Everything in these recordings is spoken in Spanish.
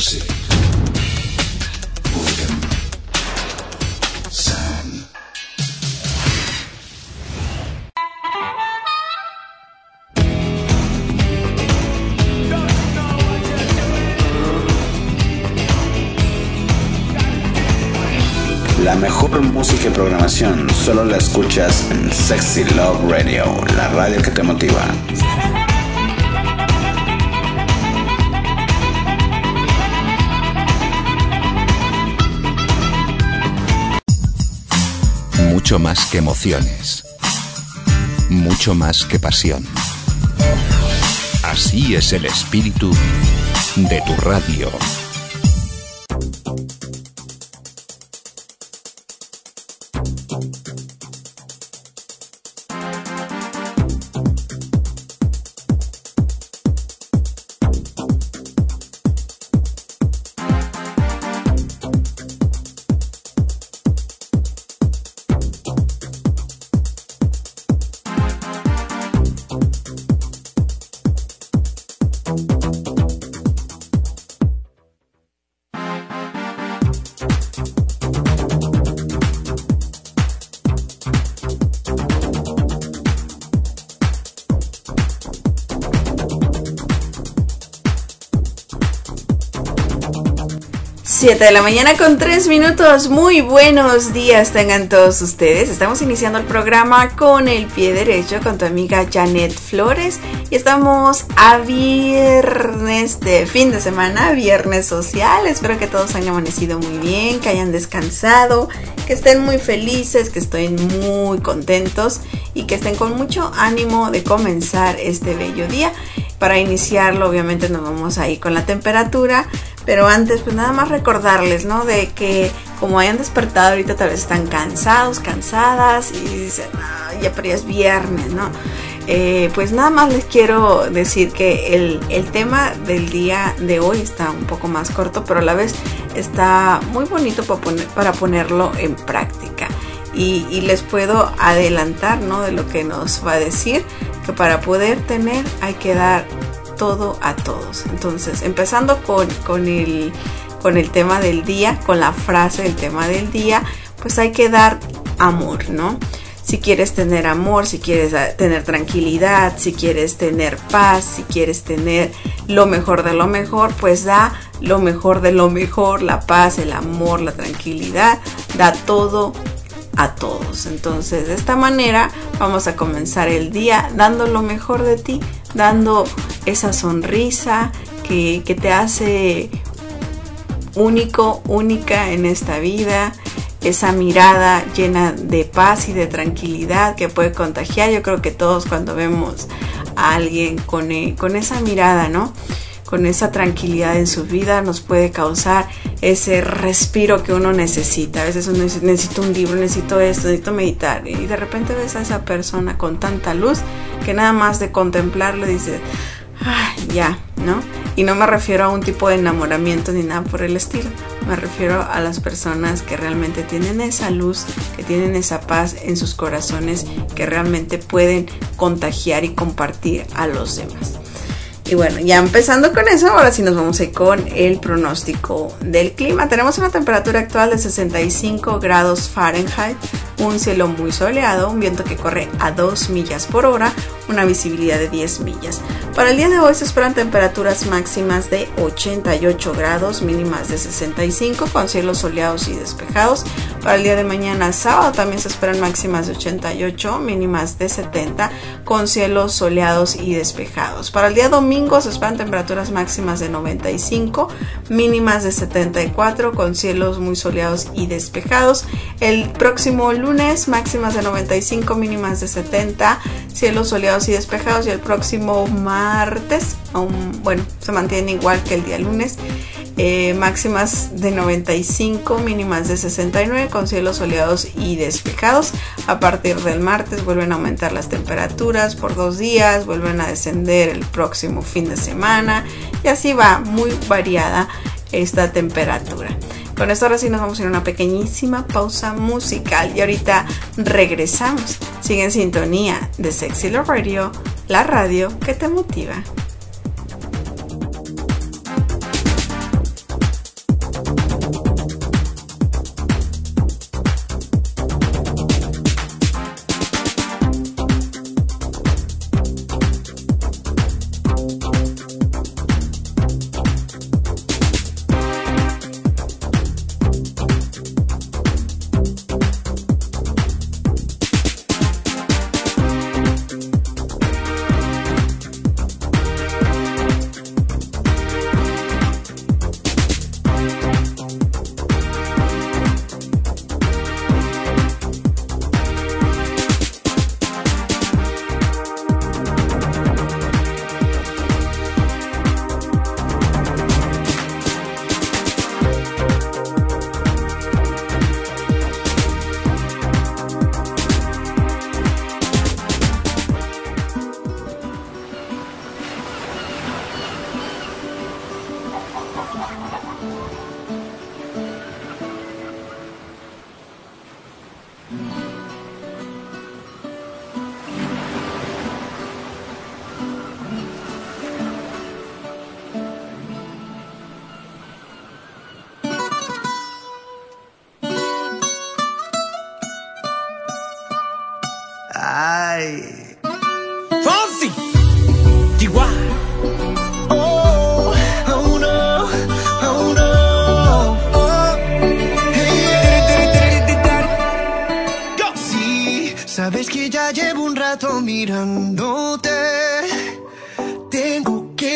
Music. Boredom. Sound. La mejor música y programación solo la escuchas en Sexy Love Radio, la radio que te motiva. Mucho más que emociones, mucho más que pasión. Así es el espíritu de tu radio. De la mañana con 3 minutos. Muy buenos días tengan todos ustedes. Estamos iniciando el programa con el pie derecho con tu amiga Janet Flores y estamos a viernes de fin de semana, viernes social. Espero que todos hayan amanecido muy bien, que hayan descansado, que estén muy felices, que estén muy contentos y que estén con mucho ánimo de comenzar este bello día. Para iniciarlo, obviamente nos vamos a ir con la temperatura. Pero antes, pues nada más recordarles, ¿no? De que como hayan despertado ahorita tal vez están cansados, cansadas y dicen, ya pero ya es viernes, ¿no? Pues nada más les quiero decir que el tema del día de hoy está un poco más corto, pero a la vez está muy bonito para ponerlo en práctica. Y les puedo adelantar, ¿no? De lo que nos va a decir, que para poder tener hay que dar todo a todos. Entonces, empezando con el tema del día, con la frase del tema del día, pues hay que dar amor, ¿no? Si quieres tener amor, si quieres tener tranquilidad, si quieres tener paz, si quieres tener lo mejor de lo mejor, pues da lo mejor de lo mejor, la paz, el amor, la tranquilidad, da todo a todos. Entonces, de esta manera vamos a comenzar el día dando lo mejor de ti, dando esa sonrisa que te hace única en esta vida, esa mirada llena de paz y de tranquilidad que puede contagiar. Yo creo que todos cuando vemos a alguien con esa mirada, ¿no? Con esa tranquilidad en su vida, nos puede causar ese respiro que uno necesita. A veces uno dice, necesito un libro, necesito esto, necesito meditar, y de repente ves a esa persona con tanta luz que nada más de contemplarlo dices, ay, ya, ¿no? Y no me refiero a un tipo de enamoramiento ni nada por el estilo, me refiero a las personas que realmente tienen esa luz, que tienen esa paz en sus corazones, que realmente pueden contagiar y compartir a los demás. Y bueno, ya empezando con eso, ahora sí nos vamos a ir con el pronóstico del clima. Tenemos una temperatura actual de 65 grados Fahrenheit, un cielo muy soleado, un viento que corre a 2 millas por hora, una visibilidad de 10 millas. Para el día de hoy se esperan temperaturas máximas de 88 grados, mínimas de 65, con cielos soleados y despejados. Para el día de mañana, sábado, también se esperan máximas de 88, mínimas de 70, con cielos soleados y despejados. Para el día domingo se esperan temperaturas máximas de 95, mínimas de 74, con cielos muy soleados y despejados. El próximo lunes, máximas de 95, mínimas de 70, cielos soleados y despejados. Y el próximo martes, se mantiene igual que el día lunes, máximas de 95, mínimas de 69, con cielos soleados y despejados. A partir del martes vuelven a aumentar las temperaturas por 2 días, vuelven a descender el próximo fin de semana, y así va, muy variada esta temperatura. Con esto ahora sí nos vamos a ir a una pequeñísima pausa musical y ahorita regresamos. Sigue en sintonía de Sexy Love Radio, la radio que te motiva.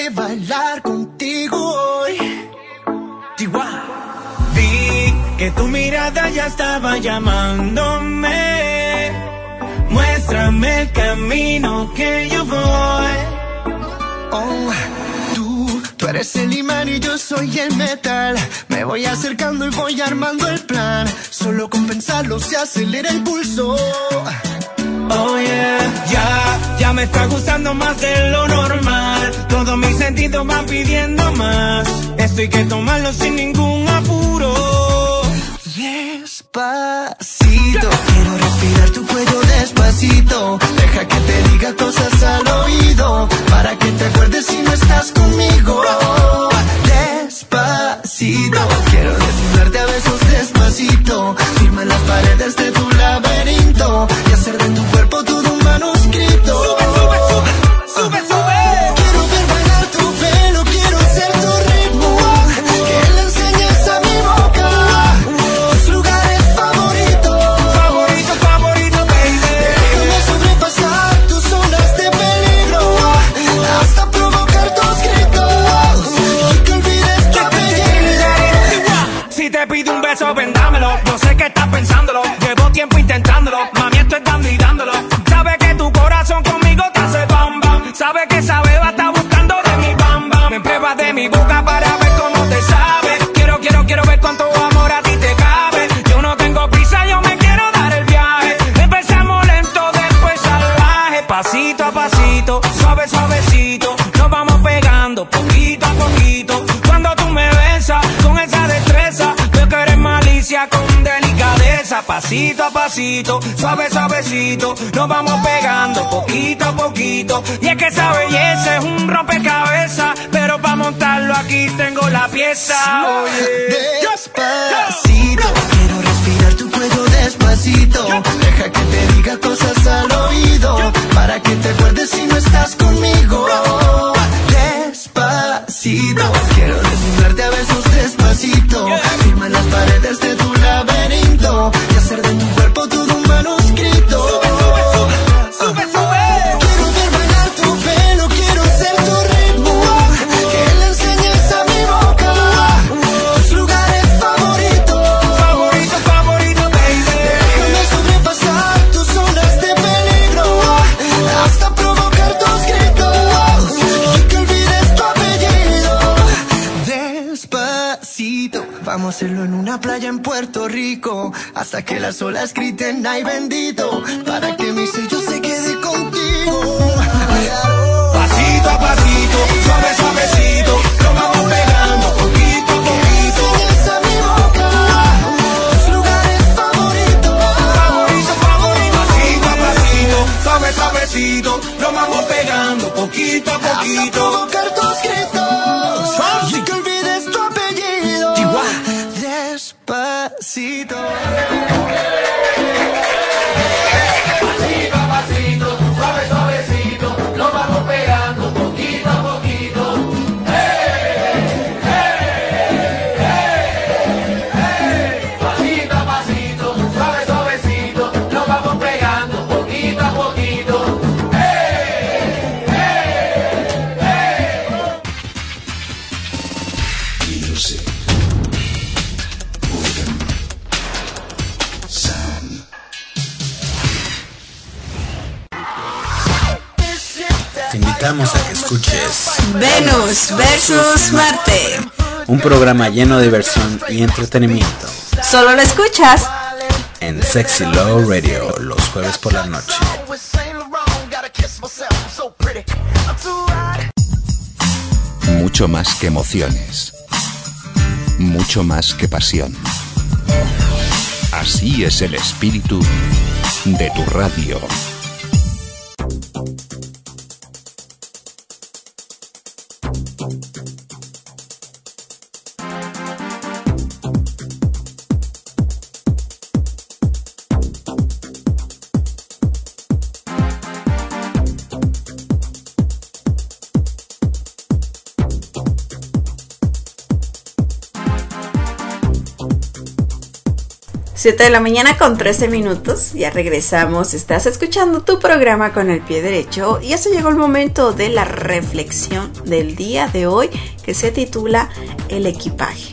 que bailar contigo hoy. Chihuahua. Vi que tu mirada ya estaba llamándome. Muéstrame el camino que yo voy. Oh, tú eres el imán y yo soy el metal. Me voy acercando y voy armando el plan. Solo con pensarlo se acelera el pulso. Oh yeah, ya me está gustando más de lo normal. Todos mis sentidos van pidiendo más. Esto hay que tomarlo sin ningún apuro. Despacito, quiero respirar tu cuello despacito. Deja que te diga cosas al oído, para que te acuerdes si no estás conmigo. Despacito, quiero desnudarte a besos despacito. Firma en las paredes de tu laberinto y hacer de tu cuerpo todo un manuscrito. Sube, sube, sube, sube, sube. Quiero ver bailar tu pelo, quiero ser tu ritmo. Que le enseñes a mi boca tus lugares favoritos. Favorito, favorito, baby. Déjame sobrepasar tus zonas de peligro, hasta provocar tus gritos y que olvides tu apellido. Si te pido un beso, vendámelo. Yo sé que estás pensándolo. Llevo tiempo intentándolo. Mami, esto es dando y dándolo. Sabe que tu corazón conmigo te hace bam bam. Sabe que esa beba está buscando de mi bam bam. Me pruebas de mi boca para ver cómo te sabe. Quiero ver cuánto amor a ti te cabe. Yo no tengo prisa, yo me quiero dar el viaje. Empezamos lento, después salvaje. Pasito a pasito, suave, suavecito. Nos vamos pegando poquito a poquito. Cuando tú me besas con esa destreza, veo que eres malicia con delicadeza. Pasito a pasito, suave, suavecito. Nos vamos pegando poquito a poquito. Y es que esa belleza es un rompecabezas, pero para montarlo aquí tengo la pieza. Despacito, quiero respirar tu cuello despacito. Deja que te diga cosas al oído, para que te acuerdes si no estás conmigo. Despacito, quiero desnudarte a besos despacito. Firma en las paredes de tu laberinto y hacer de tu cuerpo todo un manuscrito. Sube, sube. Quiero ver bailar tu pelo, quiero ser tu ritmo. Que le enseñes a mi boca tus lugares favoritos. Favorito, favorito, baby. Déjame sobrepasar tus zonas de peligro, hasta provocar tus gritos y que olvides tu apellido. Despacito, vamos a hacerlo en una playa en Puerto Rico, hasta que las olas griten ay bendito, para que mi sello se quede contigo. Pasito a pasito, suave, suavecito. Nos vamos pegando poquito a poquito. Enseñas a mi boca tus lugares favoritos. Favorito, favorito. Pasito a pasito, suave, suavecito. Nos vamos pegando poquito a Hasta poquito. provocar tus gritos y que olvides tu apellido. Despacito. Pasito a pasito, suave, suavecito. Nos vamos pegando poquito a poquito. Pasito a pasito, suave, suavecito. Nos vamos pegando poquito a poquito. Music. Rhythm. Sound. Te invitamos a que escuches Venus versus Marte. un programa lleno de diversión y entretenimiento Solo lo escuchas en Sexy Love Radio los jueves por la noche. Mucho más que emociones. Mucho más que pasión. Así es el espíritu de tu radio. 7 de la mañana con 13 minutos, ya regresamos, estás escuchando tu programa Con el Pie Derecho y eso llegó el momento de la reflexión del día de hoy que se titula El equipaje.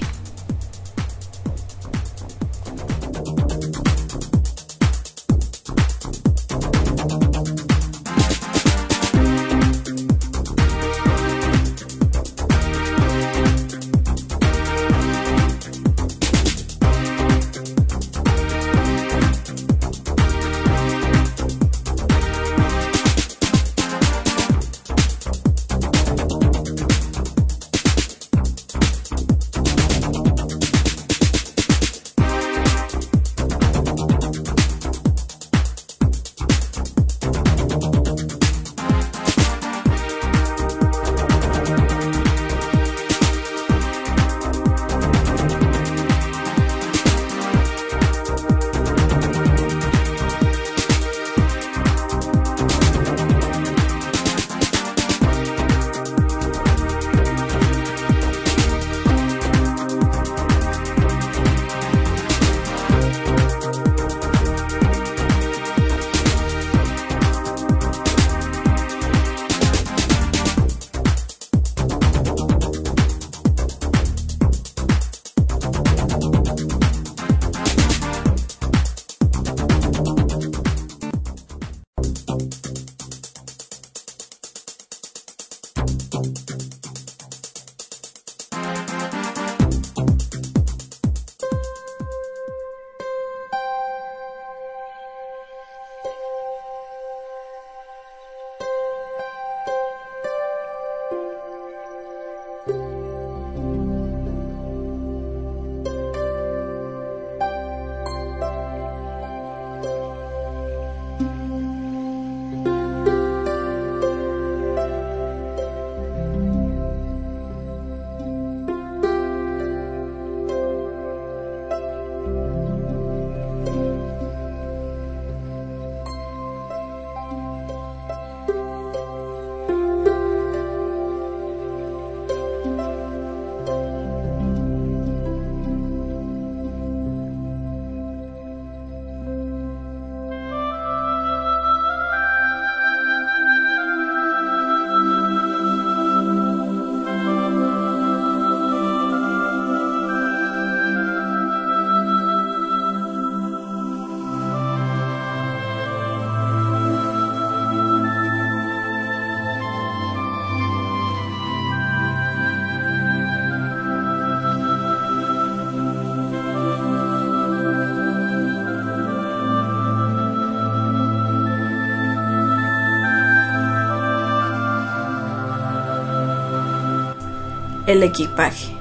El equipaje.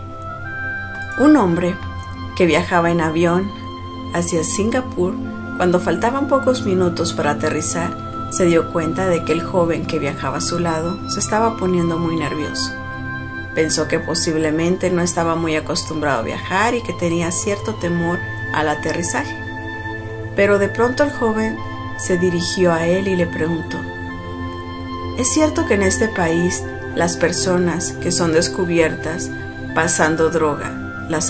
Un hombre que viajaba en avión hacia Singapur, cuando faltaban pocos minutos para aterrizar, se dio cuenta de que el joven que viajaba a su lado se estaba poniendo muy nervioso. Pensó que posiblemente no estaba muy acostumbrado a viajar y que tenía cierto temor al aterrizaje. Pero de pronto el joven se dirigió a él y le preguntó: ¿es cierto que en este país las personas que son descubiertas pasando droga las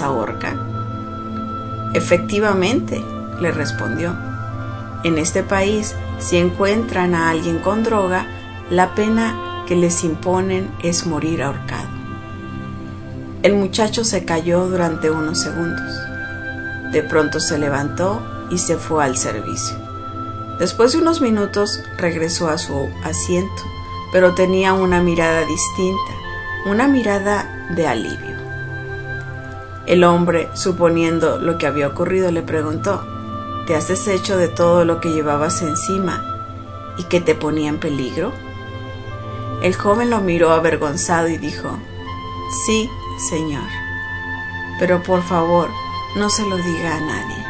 ahorcan? Efectivamente, le respondió. En este país, si encuentran a alguien con droga, la pena que les imponen es morir ahorcado. El muchacho se cayó durante unos segundos. De pronto se levantó y se fue al servicio. Después de unos minutos regresó a su asiento, pero tenía una mirada distinta, una mirada de alivio. El hombre, suponiendo lo que había ocurrido, le preguntó: ¿te has deshecho de todo lo que llevabas encima y que te ponía en peligro? El joven lo miró avergonzado y dijo: sí, señor, pero por favor, no se lo diga a nadie.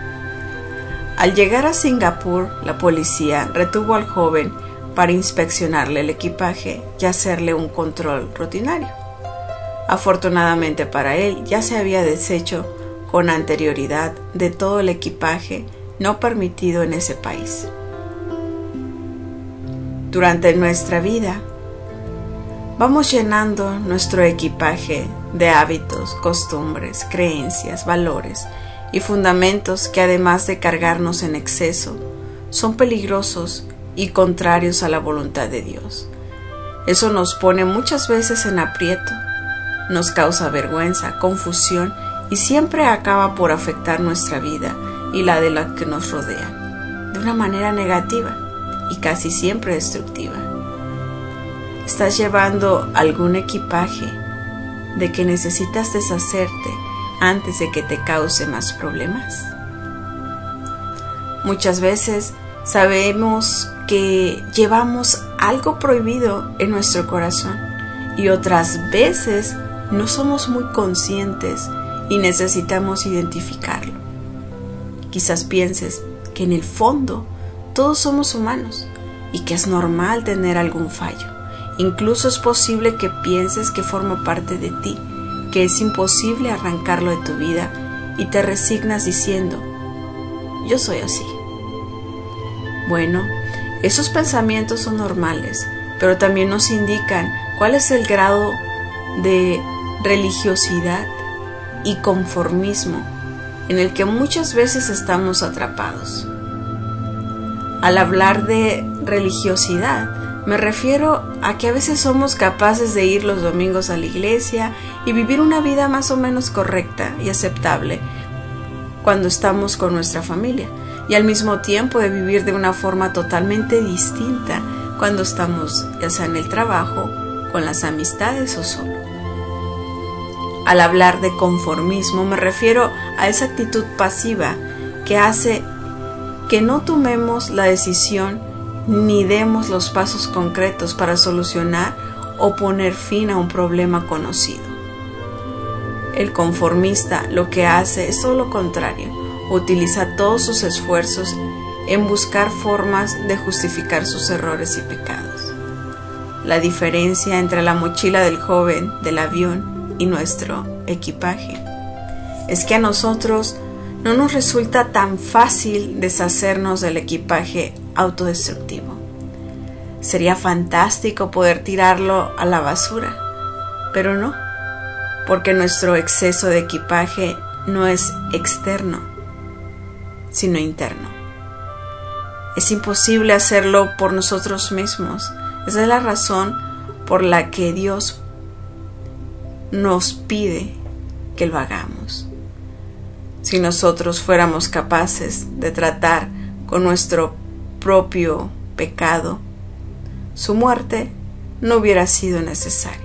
Al llegar a Singapur, la policía retuvo al joven para inspeccionarle el equipaje y hacerle un control rutinario. Afortunadamente para él, ya se había deshecho con anterioridad de todo el equipaje no permitido en ese país. Durante nuestra vida, vamos llenando nuestro equipaje de hábitos, costumbres, creencias, valores y fundamentos que, además de cargarnos en exceso, son peligrosos y contrarios a la voluntad de Dios. Eso nos pone muchas veces en aprieto, nos causa vergüenza, confusión y siempre acaba por afectar nuestra vida y la de los que nos rodean, de una manera negativa y casi siempre destructiva. ¿Estás llevando algún equipaje de que necesitas deshacerte antes de que te cause más problemas? Muchas veces sabemos que llevamos algo prohibido en nuestro corazón y otras veces no somos muy conscientes y necesitamos identificarlo. Quizás pienses que en el fondo todos somos humanos y que es normal tener algún fallo. Incluso es posible que pienses que forma parte de ti, que es imposible arrancarlo de tu vida y te resignas diciendo: yo soy así. Bueno, esos pensamientos son normales, pero también nos indican cuál es el grado de religiosidad y conformismo en el que muchas veces estamos atrapados. Al hablar de religiosidad, me refiero a que a veces somos capaces de ir los domingos a la iglesia y vivir una vida más o menos correcta y aceptable cuando estamos con nuestra familia, y al mismo tiempo de vivir de una forma totalmente distinta cuando estamos ya sea en el trabajo, con las amistades o solo. Al hablar de conformismo me refiero a esa actitud pasiva que hace que no tomemos la decisión ni demos los pasos concretos para solucionar o poner fin a un problema conocido. El conformista lo que hace es todo lo contrario, utiliza todos sus esfuerzos en buscar formas de justificar sus errores y pecados. La diferencia entre la mochila del joven del avión y nuestro equipaje es que a nosotros no nos resulta tan fácil deshacernos del equipaje autodestructivo. Sería fantástico poder tirarlo a la basura, pero no, porque nuestro exceso de equipaje no es externo, sino interno. Es imposible hacerlo por nosotros mismos. Esa es la razón por la que Dios nos pide que lo hagamos. Si nosotros fuéramos capaces de tratar con nuestro propio pecado, su muerte no hubiera sido necesaria.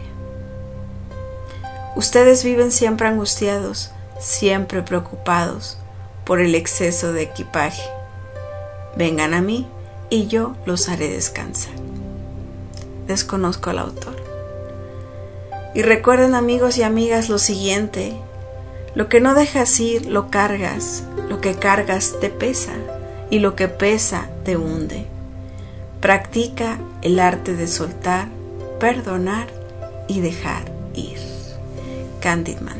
Ustedes viven siempre angustiados, siempre preocupados por el exceso de equipaje. Vengan a mí y yo los haré descansar. Desconozco al autor. Y recuerden, amigos y amigas, lo siguiente: lo que no dejas ir lo cargas, lo que cargas te pesa y lo que pesa te hunde. Practica el arte de soltar, perdonar y dejar ir. Candidman.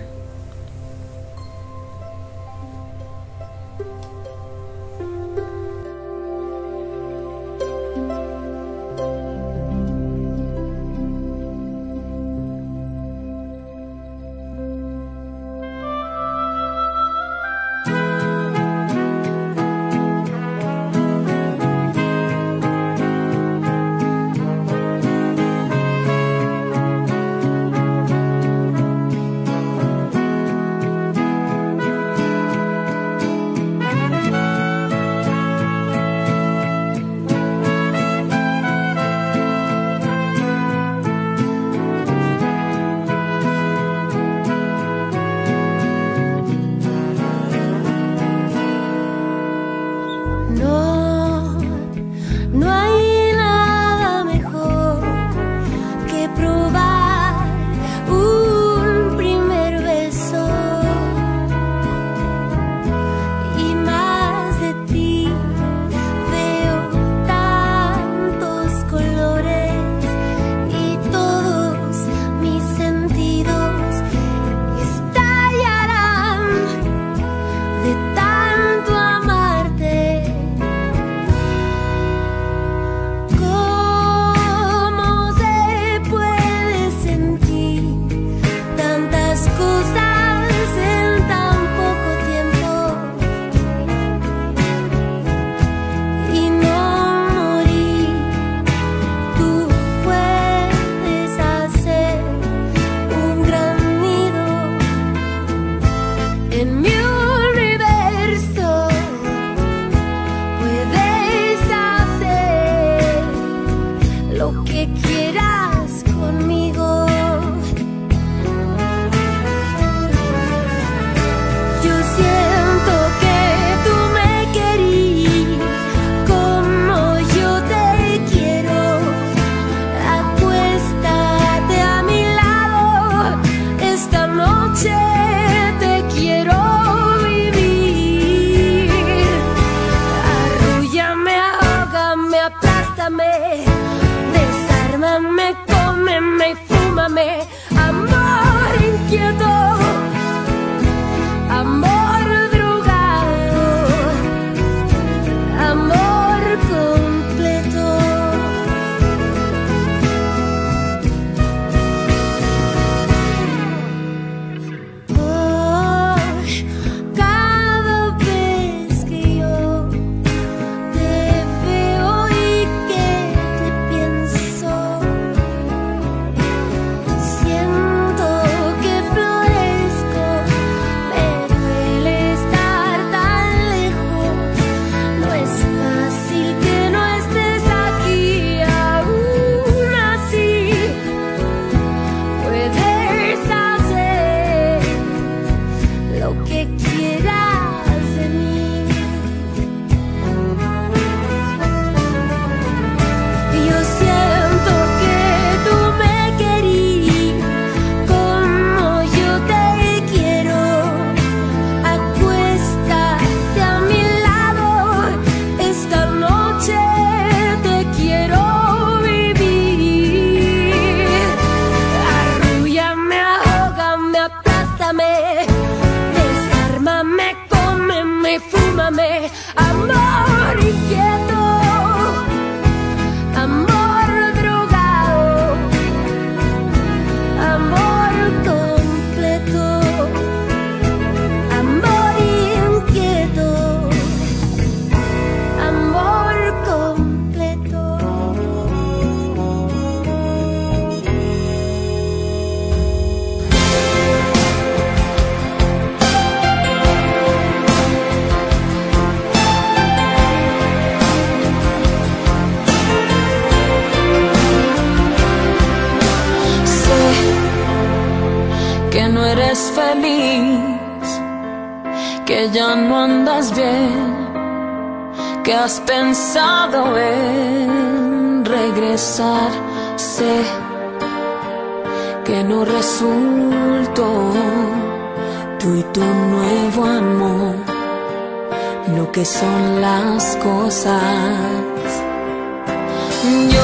que no eres feliz, que ya no andas bien, que has pensado en regresar. Sé que no resultó tú y tu nuevo amor lo que son las cosas. Yo,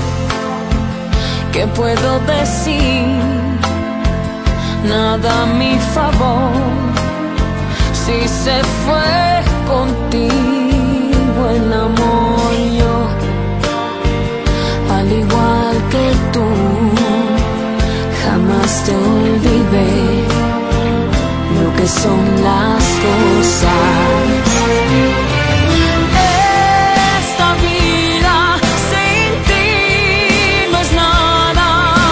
¿qué puedo decir? Nada a mi favor. Si se fue contigo el amor, yo, al igual que tú, jamás te olvidé lo que son las cosas. Esta vida sin ti no es nada.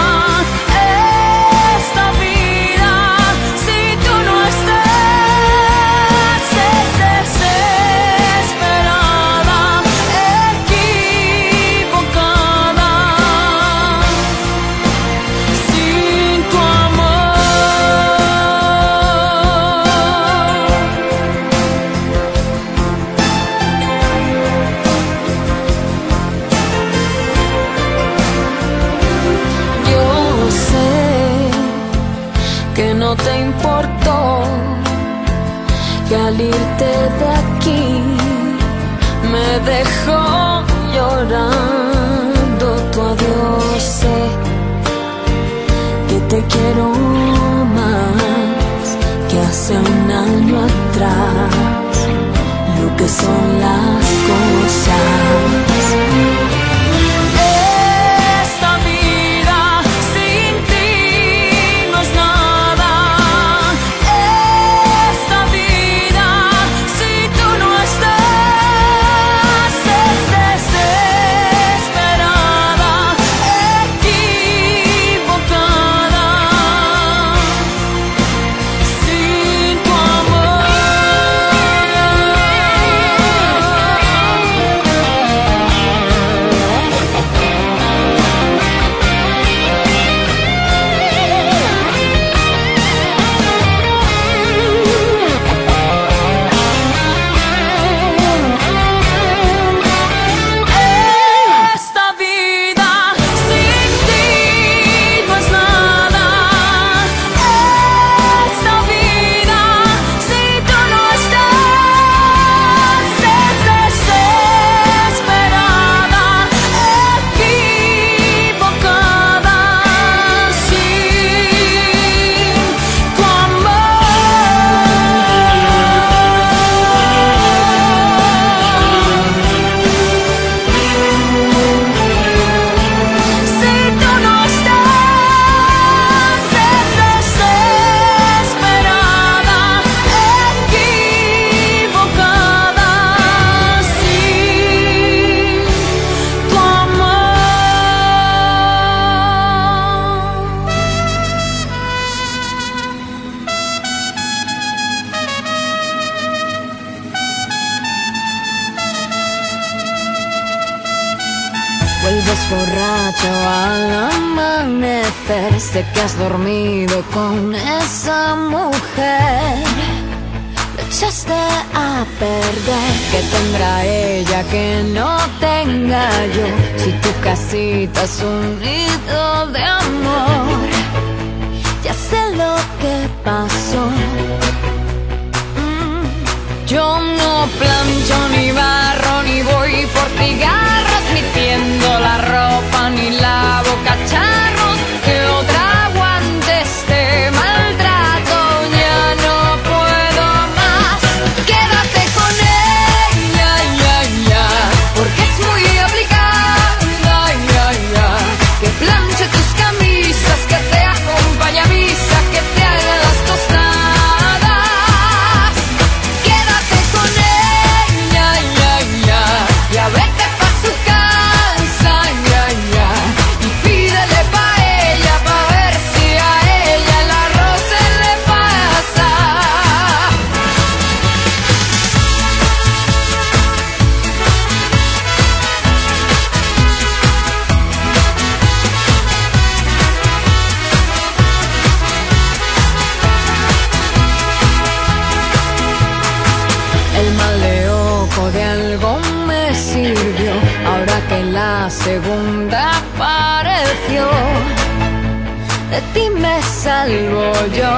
Esta vida si tú no estás es desesperada, equivocada, sin tu amor. Yo sé que no te importó, que al irte de aquí me dejó llorando tu adiós. Sé que te quiero más que hace un año atrás, lo que son las cosas. Esta vida sin ti no es nada. Esta vida si tú no estás es desesperada, equivocada, sin tu amor. Esta vida sin ti no es nada. Esta vida si tú no estás es desesperada, equivocada, sin tu si tú no estás es desesperada, equivocada, sin tu amor. Vuelves borracho al amanecer, sé que has dormido con esa mujer. Lo echaste a perder, que tendrá ella que no tenga yo, si tu casita es un nido de amor. Ya sé lo que pasó. Yo no plancho ni barro, ni voy por cigarros, ni tiendo la ropa, ni lavo cacharros. Que otra aguante este maltrato, ya no puedo más. Quédate con ella, ya, ya, porque es muy obligada, ya, ya. Que planche tus camisas, que te acompañe a misa, que te haga las tostadas. Quédate con ella, ya, ya, ya vete pa' segunda apareció. De ti me salvo yo.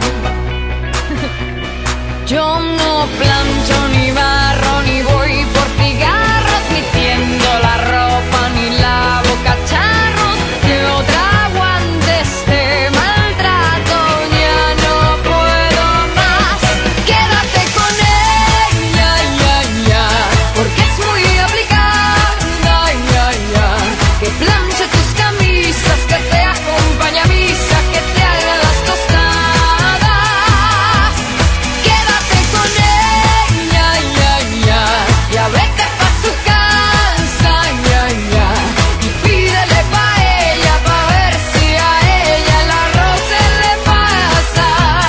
Yo no plancho ni barro ni voy por cigarros, ni tiendo la ropa ni lavo cacharros. Que otra aguante este maltrato, ya no puedo más. Quédate con ella, ya, porque es muy obligada, ya. Que planche tus camisas, que te acompañe a misa, que te haga las tostadas. Quédate con ella, ya vete pa' su casa, ya. Y pídele pa' ella, pa' ver si a ella el arroz se le pasa.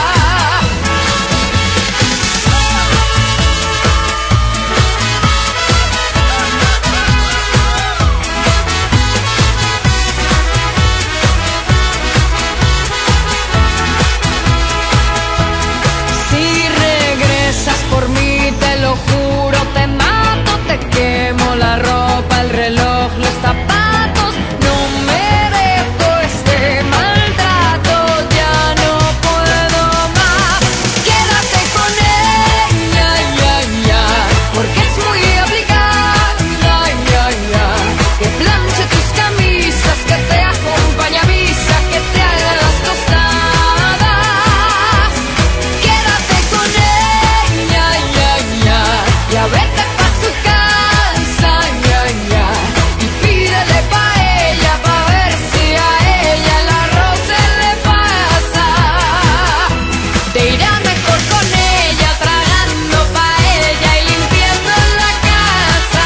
Si regresas por mí, te lo juro, te mato, te quemo la ropa, el reloj, los zapatos. No merezco este maltrato, ya no puedo más. Quédate con ella, ya, porque es muy obligada, ya. Que planche tus camisas, que te acompañe a misa, que te haga las tostadas. Quédate con ella, ya vete pa' su casa, ya. Y pídele pa' ella, pa' ver si a ella el arroz se le pasa. Te irá mejor con ella, tragando pa' ella y limpiando la casa.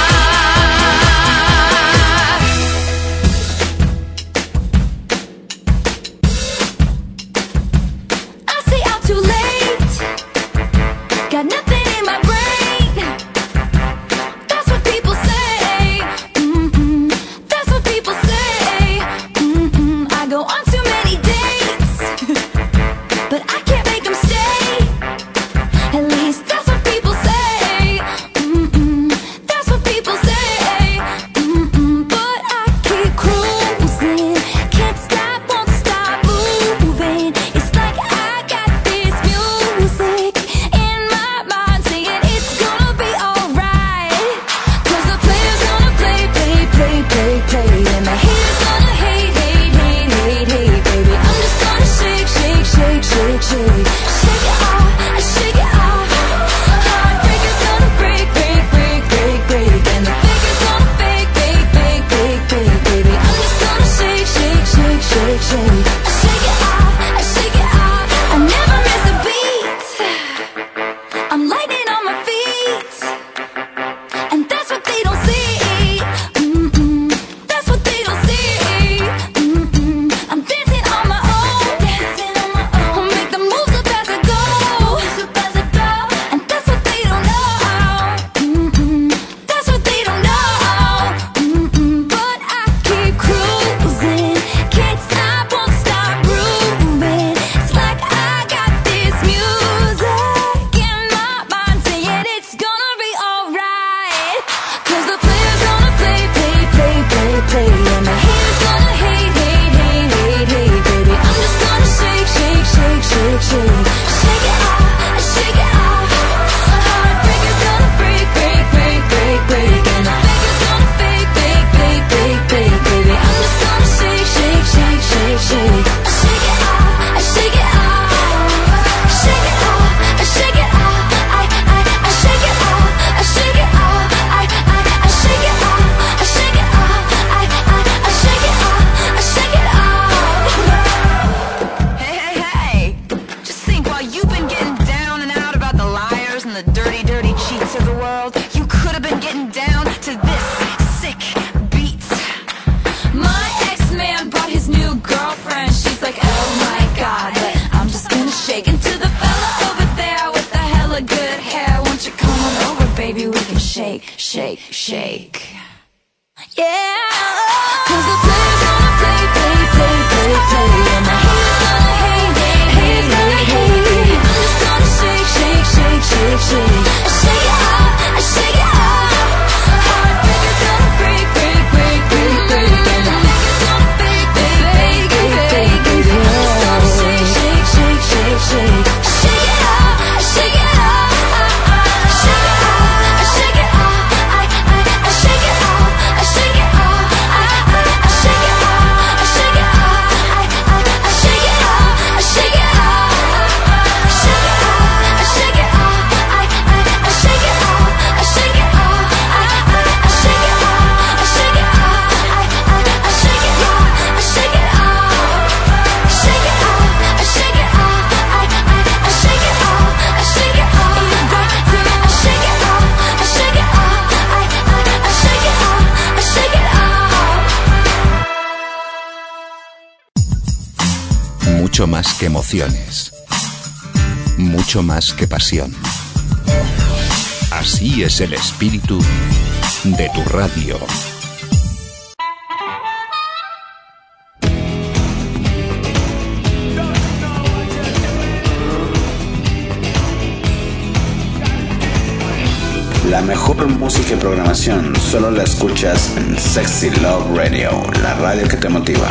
I stay out too late, got nothing in my brain. That's what people say. That's what people say. I go on too many dates, but I can't make them stay. At least that's what people say. That's what people say. But I keep cruising, can't stop, won't stop moving. It's like I got this music in my mind saying it's gonna be alright. 'Cause the player's gonna play, and the haters gonna hate, baby. I'm just gonna shake, shake it off, shake it off. Heartbreaker's gonna break, and the faker's gonna fake, baby. I'm just gonna shake, shake it off. I never miss a beat. I'm lightning on my feet, and that's what they don't see. That's what they don't see. I'm dancing on my own. I'll make the moves up as I go. And that's what they don't know. That's what they don't know. But I keep cruising, can't stop, won't stop grooving. It's like I got this music in my mind saying it's gonna be alright. 'Cause the player's gonna play, and the haters gonna hate, baby. I'm just gonna shake, shake it off. Heartbreaker's gonna break, and the faker's gonna fake, baby. I'm just gonna shake, shake it off, shake it off. I shake it off, I shake it off. I shake it off, I shake it off. I shake it off, I shake it off. I shake it off, I shake it off. Hey, just think while you've been getting down and out about the liars and the dirty cheats of the world, you could have been getting down to this sick beat. My ex-man brought his new girlfriend. She's like, oh my God, but I'm just gonna shake into the fella over there with the hella good hair. Won't you come on over, baby? We can shake. Yeah. 'Cause the player's gonna play, and the haters gonna hate, baby. I'm just gonna shake. I shake it off, Heartbreaker's gonna break, Mucho más que emociones. Mucho más que pasión. Así es el espíritu de tu radio. La mejor música y programación solo la escuchas en Sexy Love Radio, la radio que te motiva.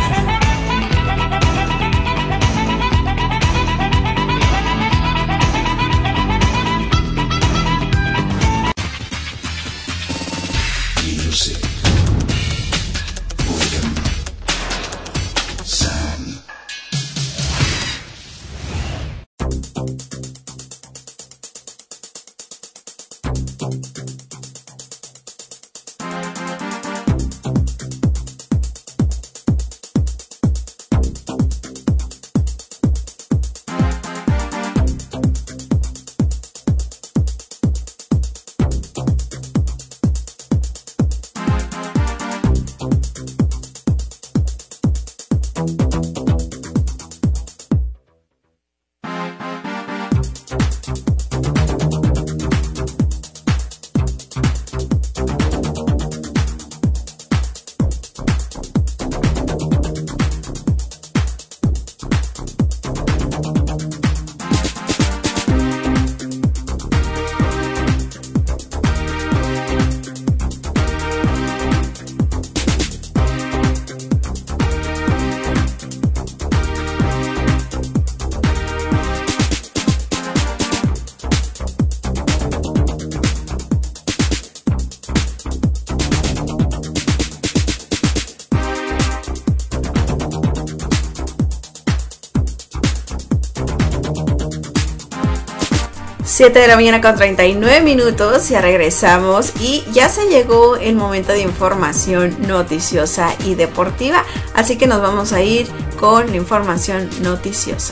Siete de la mañana con 39 minutos, ya regresamos y ya se llegó el momento de información noticiosa y deportiva, así que nos vamos a ir con la información noticiosa.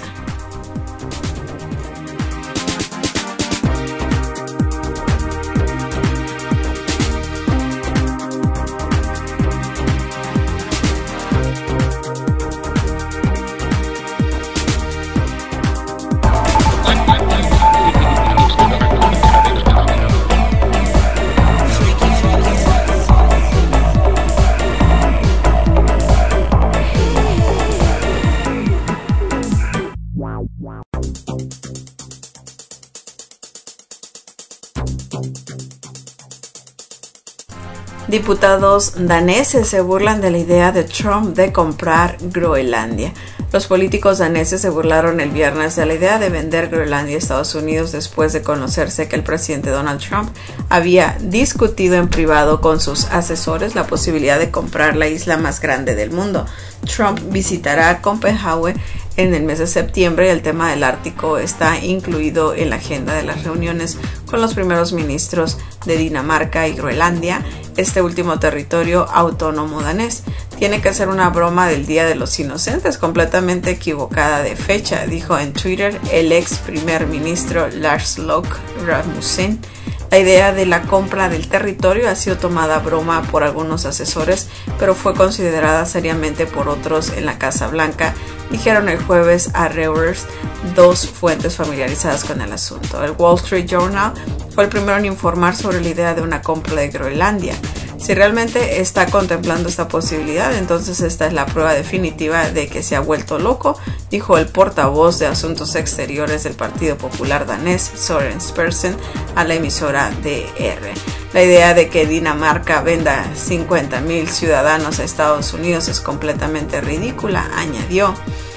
Diputados daneses se burlan de la idea de Trump de comprar Groenlandia. Los políticos daneses se burlaron el viernes de la idea de vender Groenlandia a Estados Unidos después de conocerse que el presidente Donald Trump había discutido en privado con sus asesores la posibilidad de comprar la isla más grande del mundo. Trump visitará Copenhague en el mes de septiembre y el tema del Ártico está incluido en la agenda de las reuniones con los primeros ministros de Dinamarca y Groenlandia, este último territorio autónomo danés. Tiene que ser una broma del Día de los Inocentes, completamente equivocada de fecha, dijo en Twitter el ex primer ministro Lars Løkke Rasmussen. La idea de la compra del territorio ha sido tomada a broma por algunos asesores, pero fue considerada seriamente por otros en la Casa Blanca, dijeron el jueves a Reuters dos fuentes familiarizadas con el asunto. El Wall Street Journal fue el primero en informar sobre la idea de una compra de Groenlandia. Si realmente está contemplando esta posibilidad, entonces esta es la prueba definitiva de que se ha vuelto loco, dijo el portavoz de Asuntos Exteriores del Partido Popular danés, Søren Espersen, a la emisora DR. La idea de que Dinamarca venda 50,000 ciudadanos a Estados Unidos es completamente ridícula, añadió.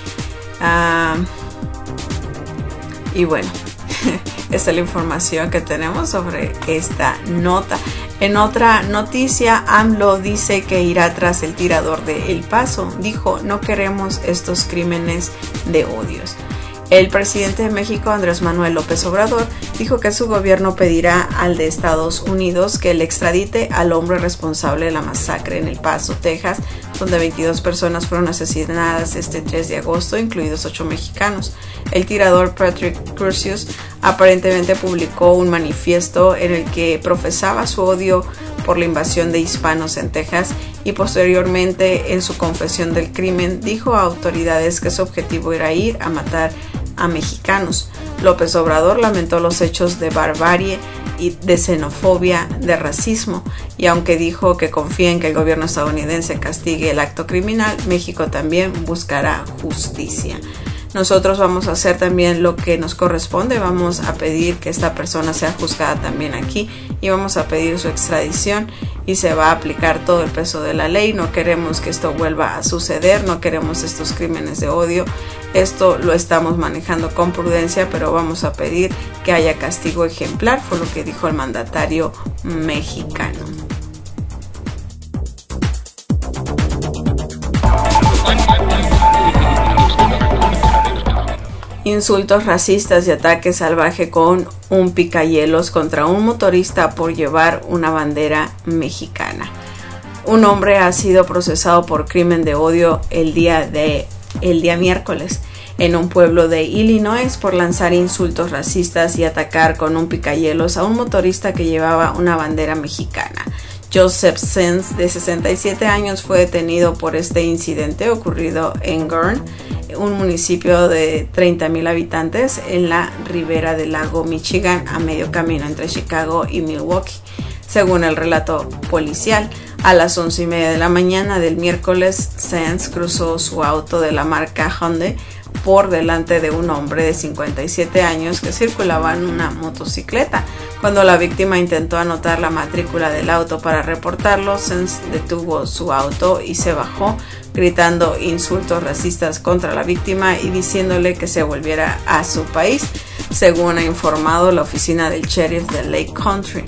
Y bueno, esta es la información que tenemos sobre esta nota. En otra noticia, AMLO dice que irá tras el tirador de El Paso. Dijo, no queremos estos crímenes de odios. El presidente de México, Andrés Manuel López Obrador, dijo que su gobierno pedirá al de Estados Unidos que le extradite al hombre responsable de la masacre en El Paso, Texas, donde 22 personas fueron asesinadas este 3 de agosto, incluidos 8 mexicanos. El tirador Patrick Crusius aparentemente publicó un manifiesto en el que profesaba su odio por la invasión de hispanos en Texas y posteriormente en su confesión del crimen dijo a autoridades que su objetivo era ir a matar a mexicanos. López Obrador lamentó los hechos de barbarie y de xenofobia, de racismo, y aunque dijo que confía en que el gobierno estadounidense castigue el acto criminal, México también buscará justicia. Nosotros vamos a hacer también lo que nos corresponde, vamos a pedir que esta persona sea juzgada también aquí y vamos a pedir su extradición y se va a aplicar todo el peso de la ley. No queremos que esto vuelva a suceder, no queremos estos crímenes de odio. Esto lo estamos manejando con prudencia, pero vamos a pedir que haya castigo ejemplar, fue lo que dijo el mandatario mexicano. Insultos racistas y ataque salvaje con un picayelos contra un motorista por llevar una bandera mexicana. Un hombre ha sido procesado por crimen de odio el día miércoles en un pueblo de Illinois por lanzar insultos racistas y atacar con un picayelos a un motorista que llevaba una bandera mexicana. Joseph Sens, de 67 años, fue detenido por este incidente ocurrido en Gurn, un municipio de 30,000 habitantes en la ribera del lago Michigan, a medio camino entre Chicago y Milwaukee. Según el relato policial, a las 11:30 de la mañana del miércoles, Sens cruzó su auto de la marca Hyundai por delante de un hombre de 57 años que circulaba en una motocicleta. Cuando la víctima intentó anotar la matrícula del auto para reportarlo, Sens detuvo su auto y se bajó, gritando insultos racistas contra la víctima y diciéndole que se volviera a su país, según ha informado la oficina del sheriff de Lake County.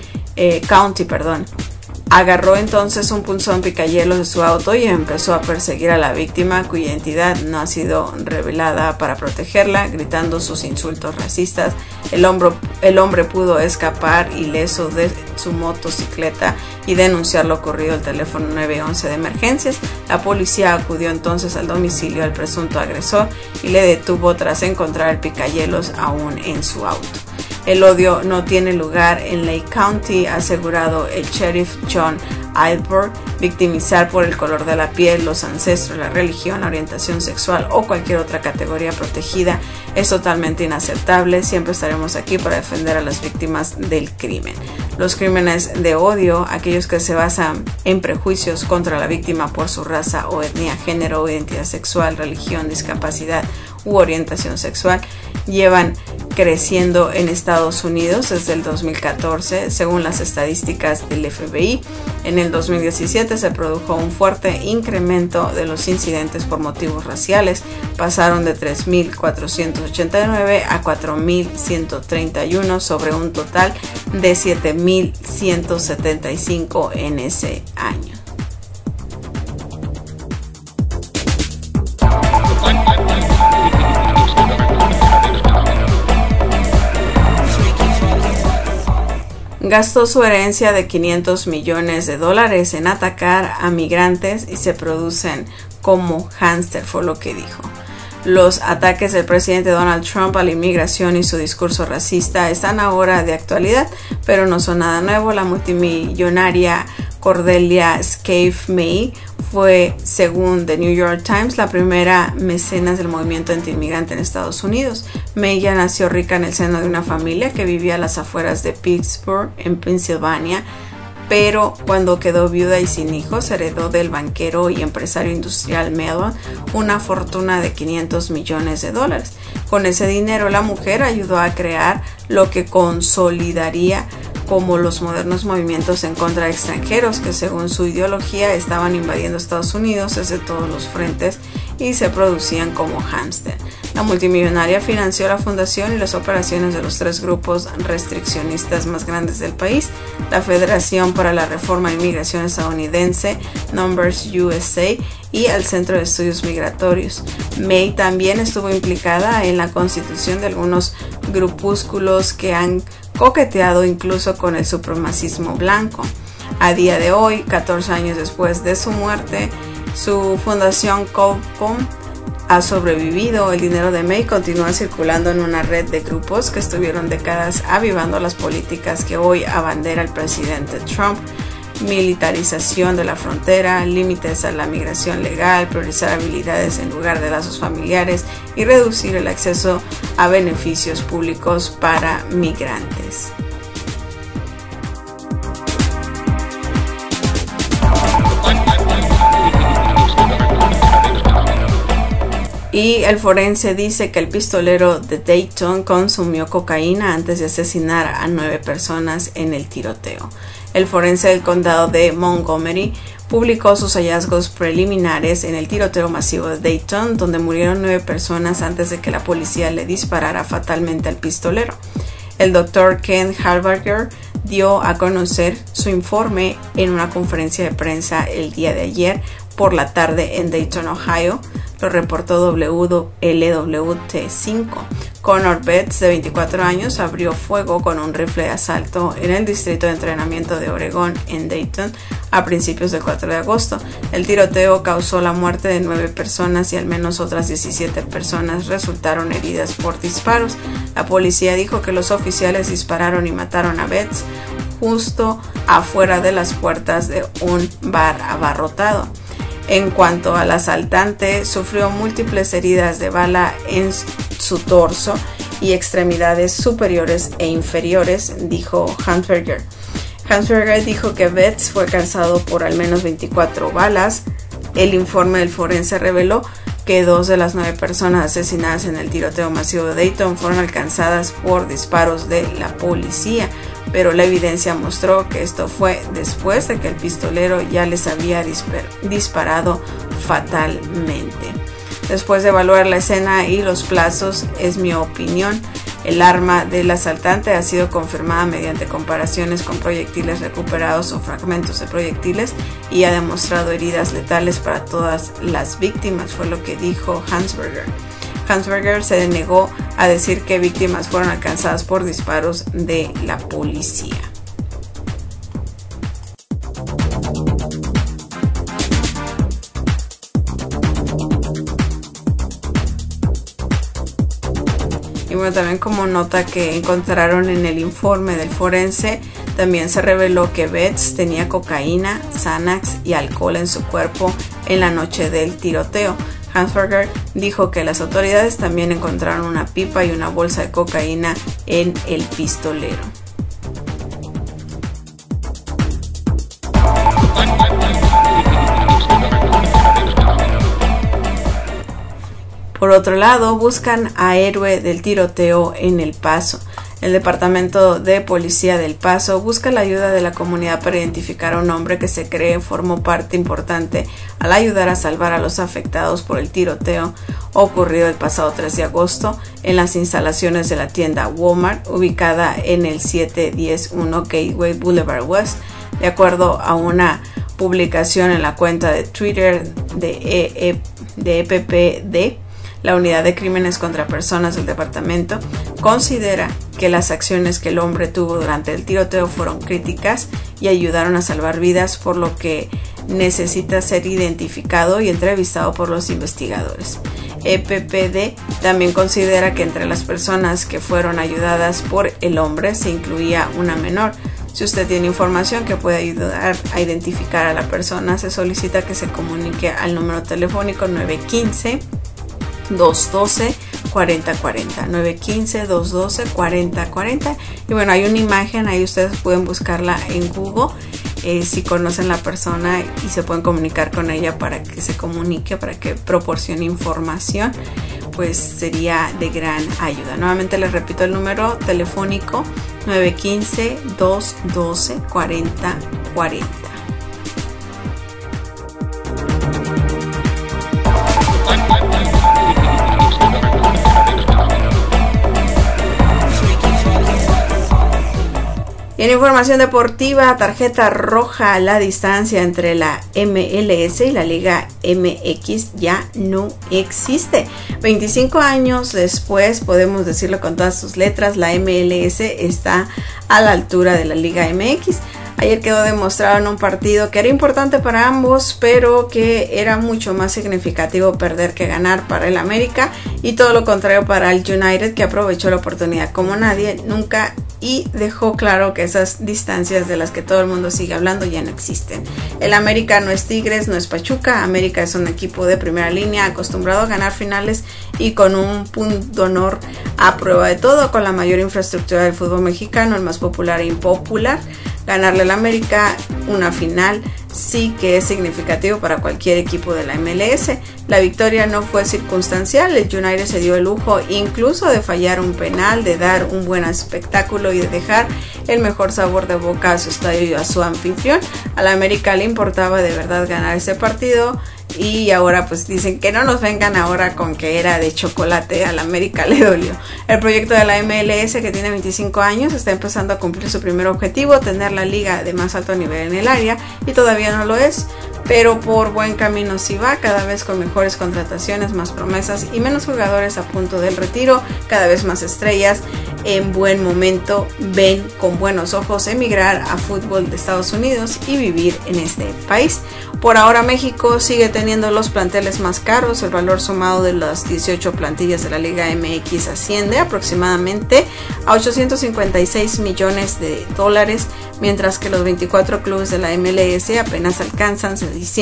Agarró entonces un punzón picayelos de su auto y empezó a perseguir a la víctima, cuya identidad no ha sido revelada, para protegerla, gritando sus insultos racistas. El hombre pudo escapar ileso de su motocicleta y denunciar lo ocurrido al teléfono 911 de emergencias. La policía acudió entonces al domicilio del presunto agresor y le detuvo tras encontrar el picayelos aún en su auto. El odio no tiene lugar en Lake County, ha asegurado el sheriff John Alport. Victimizar por el color de la piel, los ancestros, la religión, la orientación sexual o cualquier otra categoría protegida es totalmente inaceptable. Siempre estaremos aquí para defender a las víctimas del crimen. Los crímenes de odio, aquellos que se basan en prejuicios contra la víctima por su raza o etnia, género o identidad sexual, religión, discapacidad u orientación sexual, llevan creciendo en Estados Unidos desde el 2014, según las estadísticas del FBI. En el 2017 se produjo un fuerte incremento de los incidentes por motivos raciales, pasaron de 3,489 a 4,131 sobre un total de 7,175 en ese año. Gastó su herencia de $500 millones en atacar a migrantes y se producen como hámster, fue lo que dijo. Los ataques del presidente Donald Trump a la inmigración y su discurso racista están ahora de actualidad, pero no son nada nuevo. La multimillonaria Cordelia Scaife May fue, según The New York Times, la primera mecenas del movimiento antiinmigrante en Estados Unidos. May ya nació rica en el seno de una familia que vivía a las afueras de Pittsburgh, en Pensilvania, pero cuando quedó viuda y sin hijos, heredó del banquero y empresario industrial Mellon una fortuna de $500 millones. Con ese dinero, la mujer ayudó a crear lo que consolidaría como los modernos movimientos en contra de extranjeros que, según su ideología, estaban invadiendo Estados Unidos desde todos los frentes y se producían como hámster. La multimillonaria financió la fundación y las operaciones de los 3 grupos restriccionistas más grandes del país: la Federación para la Reforma de Inmigración Estadounidense, Numbers USA, y el Centro de Estudios Migratorios. May también estuvo implicada en la constitución de algunos grupúsculos que han coqueteado incluso con el supremacismo blanco. A día de hoy, 14 años después de su muerte, Su fundación Copcom ha sobrevivido. El dinero de May continúa circulando en una red de grupos que estuvieron décadas avivando las políticas que hoy abandera el presidente Trump: militarización de la frontera, límites a la migración legal, priorizar habilidades en lugar de lazos familiares y reducir el acceso a beneficios públicos para migrantes. Y el forense dice que el pistolero de Dayton consumió cocaína antes de asesinar a 9 personas en el tiroteo. El forense del condado de Montgomery publicó sus hallazgos preliminares en el tiroteo masivo de Dayton, donde murieron 9 personas antes de que la policía le disparara fatalmente al pistolero. El doctor Ken Halberger dio a conocer su informe en una conferencia de prensa el día de ayer por la tarde en Dayton, Ohio. Lo reportó WLWT5. Connor Betts, de 24 años, abrió fuego con un rifle de asalto en el distrito de entrenamiento de Oregón en Dayton a principios del 4 de agosto. El tiroteo causó la muerte de 9 personas y al menos otras 17 personas resultaron heridas por disparos. La policía dijo que los oficiales dispararon y mataron a Betts justo afuera de las puertas de un bar abarrotado. En cuanto al asaltante, sufrió múltiples heridas de bala en su torso y extremidades superiores e inferiores, dijo Hansberger. Hansberger dijo que Betts fue alcanzado por al menos 24 balas. El informe del forense reveló que 2 de las 9 personas asesinadas en el tiroteo masivo de Dayton fueron alcanzadas por disparos de la policía, pero la evidencia mostró que esto fue después de que el pistolero ya les había disparado fatalmente. Después de evaluar la escena y los plazos, es mi opinión, el arma del asaltante ha sido confirmada mediante comparaciones con proyectiles recuperados o fragmentos de proyectiles y ha demostrado heridas letales para todas las víctimas, fue lo que dijo Hansberger. Hansberger se negó a decir qué víctimas fueron alcanzadas por disparos de la policía. Y bueno, también como nota que encontraron en el informe del forense, también se reveló que Betts tenía cocaína, Xanax y alcohol en su cuerpo en la noche del tiroteo. Hansberger dijo que las autoridades también encontraron una pipa y una bolsa de cocaína en el pistolero. Por otro lado, buscan a héroe del tiroteo en El Paso. El Departamento de Policía del Paso busca la ayuda de la comunidad para identificar a un hombre que se cree formó parte importante al ayudar a salvar a los afectados por el tiroteo ocurrido el pasado 3 de agosto en las instalaciones de la tienda Walmart ubicada en el 7101 Gateway Boulevard West. De acuerdo a una publicación en la cuenta de Twitter de EPPD, la Unidad de Crímenes contra Personas del departamento considera que las acciones que el hombre tuvo durante el tiroteo fueron críticas y ayudaron a salvar vidas, por lo que necesita ser identificado y entrevistado por los investigadores. EPPD también considera que entre las personas que fueron ayudadas por el hombre se incluía una menor. Si usted tiene información que puede ayudar a identificar a la persona, se solicita que se comunique al número telefónico 915-212-4040, 915-212-4040. Y bueno, hay una imagen, ahí ustedes pueden buscarla en Google, si conocen la persona y se pueden comunicar con ella para que se comunique, para que proporcione información, pues sería de gran ayuda. Nuevamente les repito el número telefónico 915-212-4040. Y en información deportiva, tarjeta roja a la distancia entre la MLS y la Liga MX ya no existe. 25 años después, podemos decirlo con todas sus letras, la MLS está a la altura de la Liga MX. Ayer quedó demostrado en un partido que era importante para ambos, pero que era mucho más significativo perder que ganar para el América, y todo lo contrario para el United, que aprovechó la oportunidad como nadie nunca y dejó claro que esas distancias de las que todo el mundo sigue hablando ya no existen. El América no es Tigres, no es Pachuca. América es un equipo de primera línea acostumbrado a ganar finales y con un punto de honor a prueba de todo, con la mayor infraestructura del fútbol mexicano, el más popular e impopular. Ganarle al América una final sí que es significativo para cualquier equipo de la MLS. La victoria no fue circunstancial, el United se dio el lujo incluso de fallar un penal, de dar un buen espectáculo y de dejar el mejor sabor de boca a su estadio y a su anfitrión. A la América le importaba de verdad ganar ese partido, y ahora pues dicen que no nos vengan ahora con que era de chocolate. A la América le dolió. El proyecto de la MLS, que tiene 25 años, está empezando a cumplir su primer objetivo, tener la liga de más alto nivel en el área, y todavía no lo es, pero por buen camino sí va, cada vez con mejores contrataciones, más promesas y menos jugadores a punto del retiro, cada vez más estrellas en buen momento ven con buenos ojos emigrar a fútbol de Estados Unidos y vivir en este país. Por ahora México sigue teniendo los planteles más caros, el valor sumado de las 18 plantillas de la Liga MX asciende aproximadamente a 856 millones de dólares, mientras que los 24 clubes de la MLS apenas alcanzan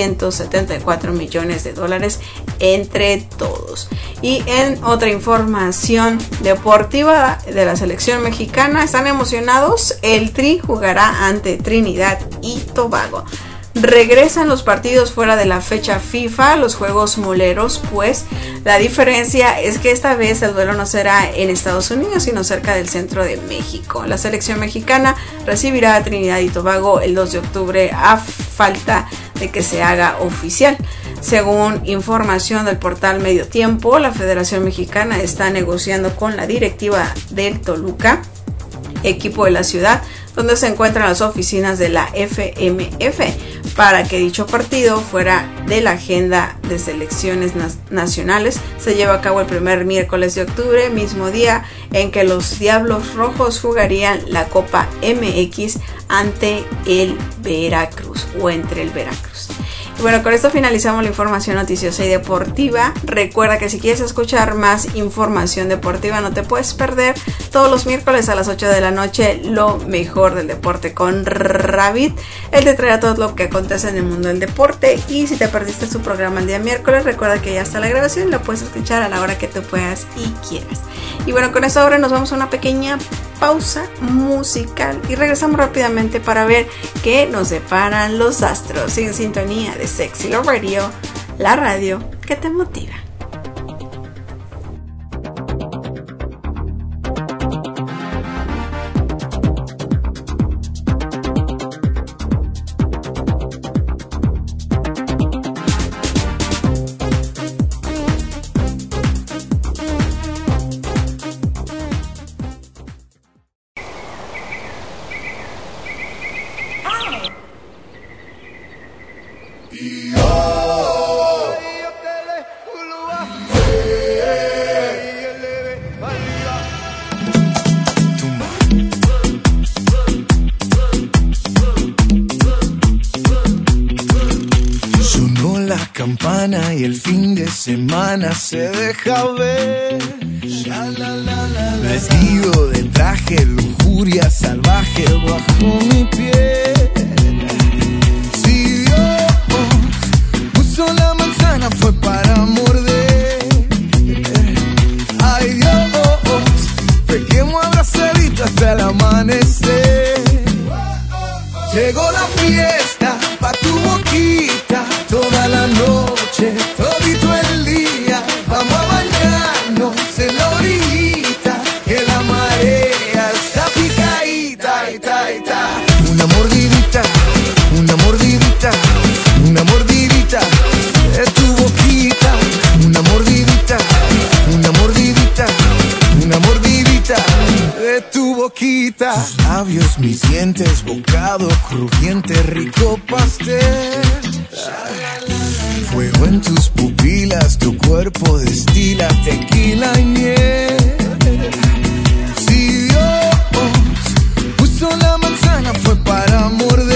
674 millones de dólares entre todos. Y en otra información deportiva de la selección mexicana, están emocionados, el Tri jugará ante Trinidad y Tobago. Regresan los partidos fuera de la fecha FIFA, los juegos moleros, pues la diferencia es que esta vez el duelo no será en Estados Unidos, sino cerca del centro de México. La selección mexicana recibirá a Trinidad y Tobago el 2 de octubre a falta de que se haga oficial. Según información del portal Medio Tiempo, la Federación Mexicana está negociando con la directiva del Toluca, equipo de la ciudad, donde se encuentran las oficinas de la FMF, para que dicho partido fuera de la agenda de selecciones nacionales. Se lleva a cabo el primer miércoles de octubre, mismo día en que los Diablos Rojos jugarían la Copa MX ante el Veracruz, o entre el Veracruz. Y bueno, con esto finalizamos la información noticiosa y deportiva. Recuerda que si quieres escuchar más información deportiva, no te puedes perder todos los miércoles a las 8 de la noche lo mejor del deporte con Rabbit. Él te traerá todo lo que acontece en el mundo del deporte, y si te perdiste su programa el día miércoles, recuerda que ya está la grabación, lo puedes escuchar a la hora que tú puedas y quieras. Y bueno, con esto ahora nos vamos a una pequeña pausa musical y regresamos rápidamente para ver qué nos deparan los astros, en sintonía de Sexy Love Radio, la radio que te motiva. Y el fin de semana se deja ver, vestido de traje, lujuria salvaje bajo mi piel. Si Dios puso la manzana fue para morder. Ay Dios, peguemos abrazaditos hasta el amanecer. Llegó la fiesta pa' tu boquita, toda la noche, todito el día. Vamos a bañarnos en la orillita, que la marea está picadita, Una mordidita, una mordidita, una mordidita de tu boquita. Una mordidita, una mordidita, una mordidita de tu boquita. Tus labios, mis dientes, bocado crujiente, rico pastel. Fuego en tus pupilas, tu cuerpo destila tequila y miel. Si Dios puso la manzana fue para morder.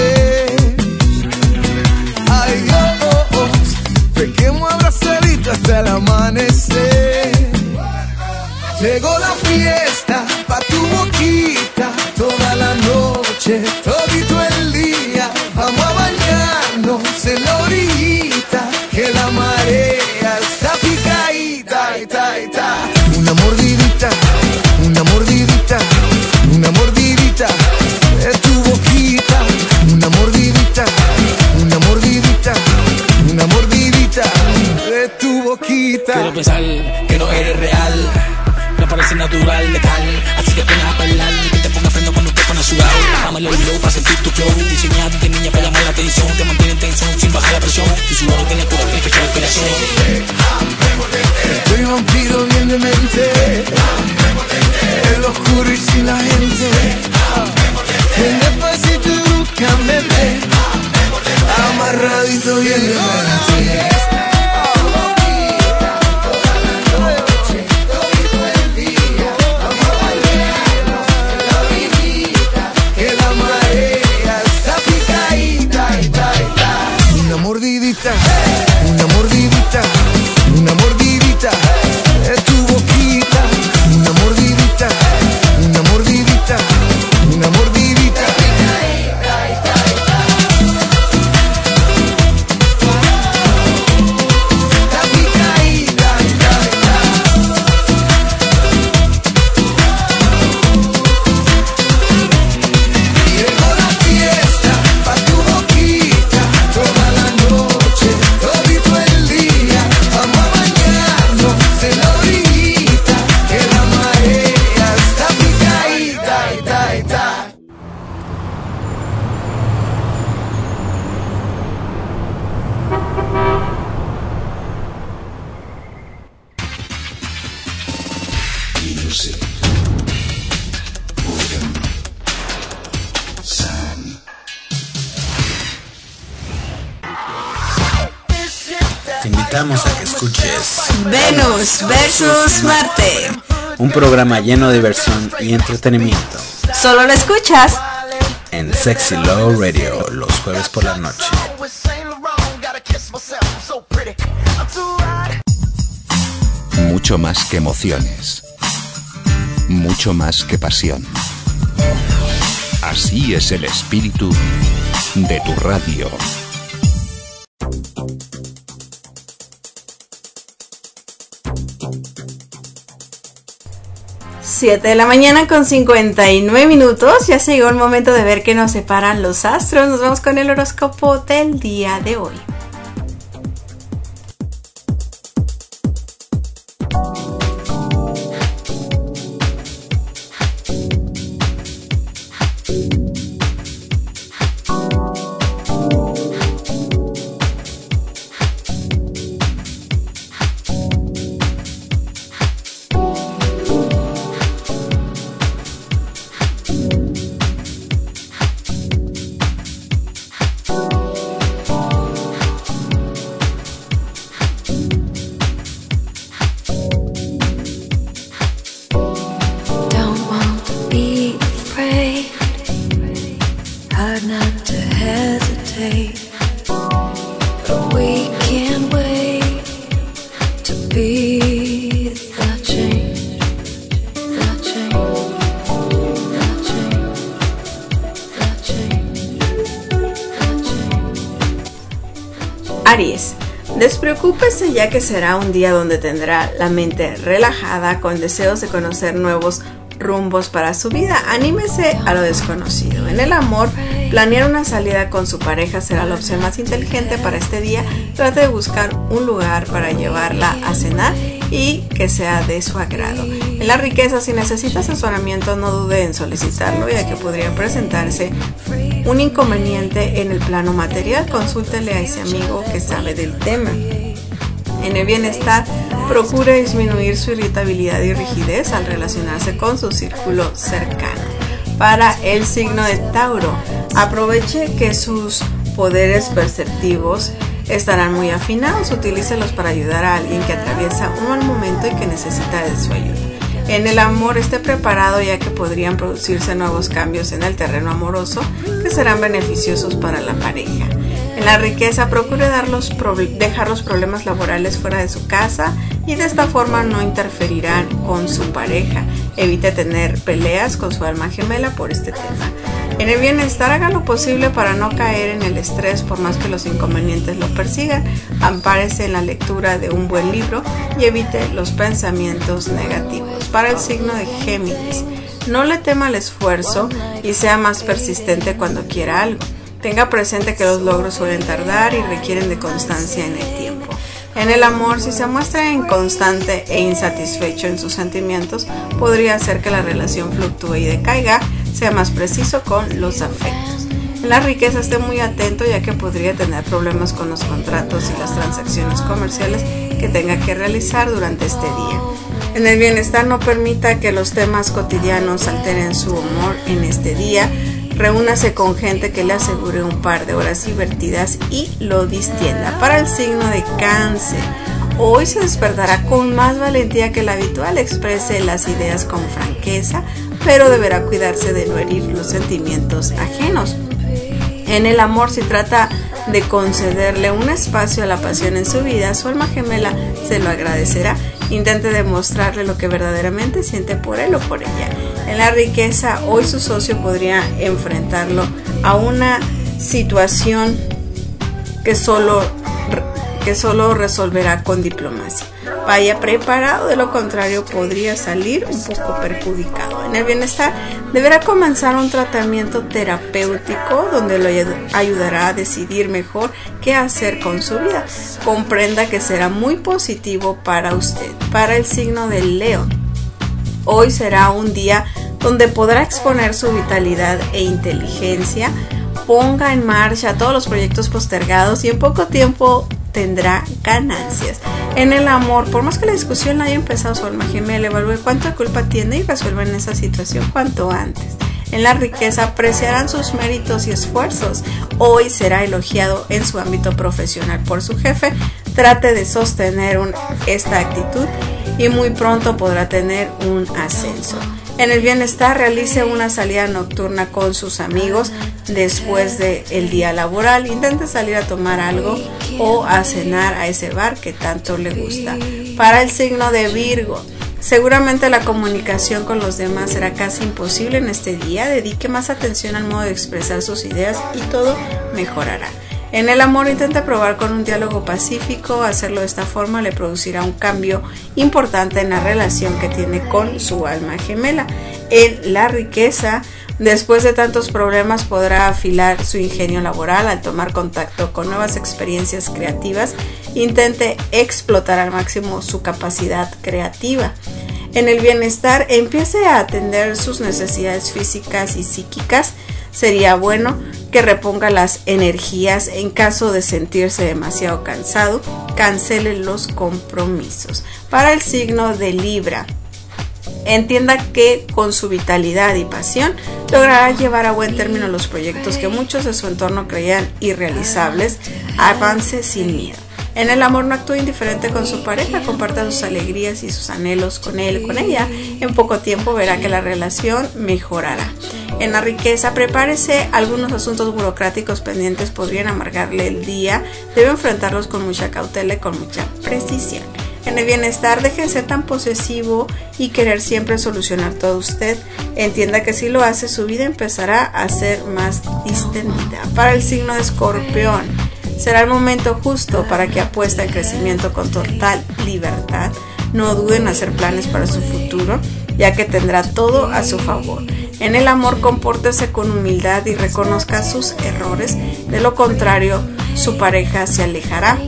Llegó la fiesta pa' tu boquita, toda la noche, todito el día. Vamos a bañarnos en la orillita, que la marea está picadita, ita, ita. Una mordidita, una mordidita, una mordidita de tu boquita. Una mordidita, una mordidita, una mordidita de tu boquita. Quiero pensar que no eres real, me parece natural, letal. Así que ven a bailar, que te ponga freno cuando te pones sudado. Dámelo el low para sentir tu flow. Diseñado de niña para llamar la atención, te mantiene en tensión sin bajar la presión. Tu sudor tiene poder, tiene fecha de inspiración. Estoy vampiro bien de mente, el oscuro y sin la gente. Ven despacito y búscame, amarradito bien de mente. Una mordidita, una mordidita, una mordidita de tu boquita. Una mordidita, una mordidita, una mordidita. La picadita, llegó la fiesta pa' tu boquita, toda la noche, todito el día. Vamos a bañarnos en la orillita, que la marea está picadita, ita, ita. Music. Organ. Sound. Te invitamos a que escuches Venus versus Marte. un programa lleno de diversión y entretenimiento Solo lo escuchas en Sexy Love Radio los jueves por la noche. Mucho más que emociones. Mucho más que pasión. Así es el espíritu de tu radio. Siete de la mañana con 59 minutos. Ya se llegó el momento de ver qué nos separan los astros. Nos vamos con el horóscopo del día de hoy. Aries, despreocúpese ya que será un día donde tendrá la mente relajada con deseos de conocer nuevos rumbos para su vida. Anímese a lo desconocido. En el amor, planear una salida con su pareja será la opción más inteligente para este día. Trate de buscar un lugar para llevarla a cenar y que sea de su agrado. En la riqueza, si necesita asesoramiento, no dude en solicitarlo, ya que podría presentarse un inconveniente en el plano material. Consúltele a ese amigo que sabe del tema. En el bienestar, procure disminuir su irritabilidad y rigidez al relacionarse con su círculo cercano. Para el signo de Tauro, aproveche que sus poderes perceptivos estarán muy afinados. Utilícelos para ayudar a alguien que atraviesa un mal momento y que necesita de su ayuda. En el amor, esté preparado ya que podrían producirse nuevos cambios en el terreno amoroso que serán beneficiosos para la pareja. En la riqueza, procure dejar los problemas laborales fuera de su casa y de esta forma no interferirán con su pareja. Evite tener peleas con su alma gemela por este tema. En el bienestar, haga lo posible para no caer en el estrés por más que los inconvenientes lo persigan. Ampárese en la lectura de un buen libro y evite los pensamientos negativos. Para el signo de Géminis, no le tema al esfuerzo y sea más persistente cuando quiera algo. Tenga presente que los logros suelen tardar y requieren de constancia en el tiempo. En el amor, si se muestra inconstante e insatisfecho en sus sentimientos, podría hacer que la relación fluctúe y decaiga. Sea más preciso con los afectos. En la riqueza, esté muy atento, ya que podría tener problemas con los contratos y las transacciones comerciales que tenga que realizar durante este día. En el bienestar, no permita que los temas cotidianos alteren su humor en este día. Reúnase con gente que le asegure un par de horas divertidas y lo distienda. Para el signo de Cáncer, hoy se despertará con más valentía que la habitual. Exprese las ideas con franqueza, pero deberá cuidarse de no herir los sentimientos ajenos. En el amor, si trata de concederle un espacio a la pasión en su vida, su alma gemela se lo agradecerá. Intente demostrarle lo que verdaderamente siente por él o por ella. En la riqueza, hoy su socio podría enfrentarlo a una situación que solo resolverá con diplomacia. Vaya preparado, de lo contrario podría salir un poco perjudicado. En el bienestar, deberá comenzar un tratamiento terapéutico donde lo ayudará a decidir mejor qué hacer con su vida. Comprenda que será muy positivo para usted. Para el signo de Leo, hoy será un día donde podrá exponer su vitalidad e inteligencia. Ponga en marcha todos los proyectos postergados y en poco tiempo tendrá ganancias. En el amor, por más que la discusión la haya empezado su alma gemela, evalúe cuánta culpa tiene y resuelvan esa situación cuanto antes. En la riqueza, apreciarán sus méritos y esfuerzos. Hoy será elogiado en su ámbito profesional por su jefe. Trate de sostener esta actitud y muy pronto podrá tener un ascenso. En el bienestar, realice una salida nocturna con sus amigos después del día laboral. Intente salir a tomar algo o a cenar a ese bar que tanto le gusta. Para el signo de Virgo, seguramente la comunicación con los demás será casi imposible en este día. Dedique más atención al modo de expresar sus ideas y todo mejorará. En el amor, intenta probar con un diálogo pacífico. Hacerlo de esta forma le producirá un cambio importante en la relación que tiene con su alma gemela. En la riqueza, después de tantos problemas, podrá afilar su ingenio laboral al tomar contacto con nuevas experiencias creativas. Intente explotar al máximo su capacidad creativa. En el bienestar, empiece a atender sus necesidades físicas y psíquicas. Sería bueno que reponga las energías. En caso de sentirse demasiado cansado, cancele los compromisos. Para el signo de Libra, entienda que con su vitalidad y pasión logrará llevar a buen término los proyectos que muchos de su entorno creían irrealizables. Avance sin miedo. En el amor, no actúe indiferente con su pareja, comparta sus alegrías y sus anhelos con él o con ella. En poco tiempo verá que la relación mejorará. En la riqueza, prepárese, algunos asuntos burocráticos pendientes podrían amargarle el día. Debe enfrentarlos con mucha cautela y con mucha precisión. En el bienestar, deje de ser tan posesivo y querer siempre solucionar todo usted. Entienda que si lo hace, su vida empezará a ser más distendida. Para el signo de Escorpión, será el momento justo para que apueste al crecimiento con total libertad. No dude en hacer planes para su futuro, ya que tendrá todo a su favor. En el amor, compórtese con humildad y reconozca sus errores. De lo contrario, su pareja se alejará.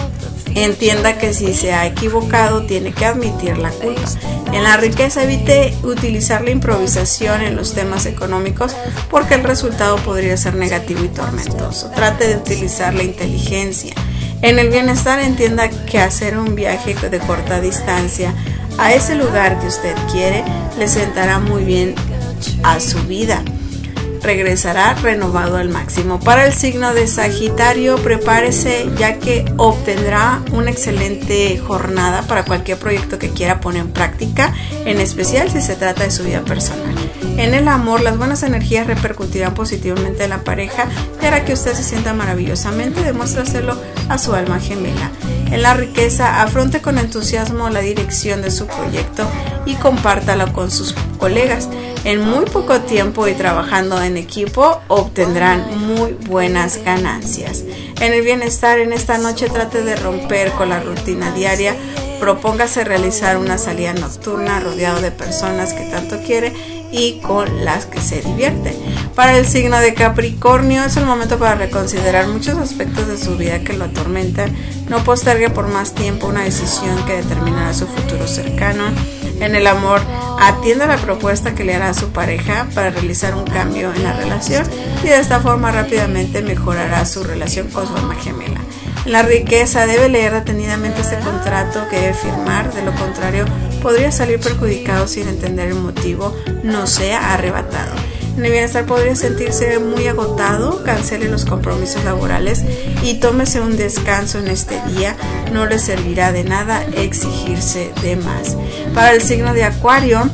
Entienda que si se ha equivocado, tiene que admitir la culpa. En la riqueza, evite utilizar la improvisación en los temas económicos porque el resultado podría ser negativo y tormentoso. Trate de utilizar la inteligencia. En el bienestar, entienda que hacer un viaje de corta distancia a ese lugar que usted quiere le sentará muy bien a su vida. regresará renovado al máximo. Para el signo de Sagitario, prepárese ya que obtendrá una excelente jornada para cualquier proyecto que quiera poner en práctica, en especial si se trata de su vida personal. En el amor, las buenas energías repercutirán positivamente en la pareja y hará que usted se sienta maravillosamente y demuéstraselo a su alma gemela. En la riqueza, afronte con entusiasmo la dirección de su proyecto y compártalo con sus colegas. En muy poco tiempo y trabajando en equipo obtendrán muy buenas ganancias. En el bienestar, en esta noche trate de romper con la rutina diaria. Propóngase realizar una salida nocturna rodeado de personas que tanto quiere y con las que se divierte. Para el signo de Capricornio, es el momento para reconsiderar muchos aspectos de su vida que lo atormentan. No postergue por más tiempo una decisión que determinará su futuro cercano. En el amor, atienda la propuesta que le hará a su pareja para realizar un cambio en la relación y de esta forma rápidamente mejorará su relación con su alma gemela. En la riqueza, debe leer detenidamente este contrato que debe firmar, de lo contrario podría salir perjudicado sin entender el motivo, no sea arrebatado. En el bienestar, podría sentirse muy agotado, cancele los compromisos laborales y tómese un descanso en este día, no le servirá de nada exigirse de más. Para el signo de Acuario,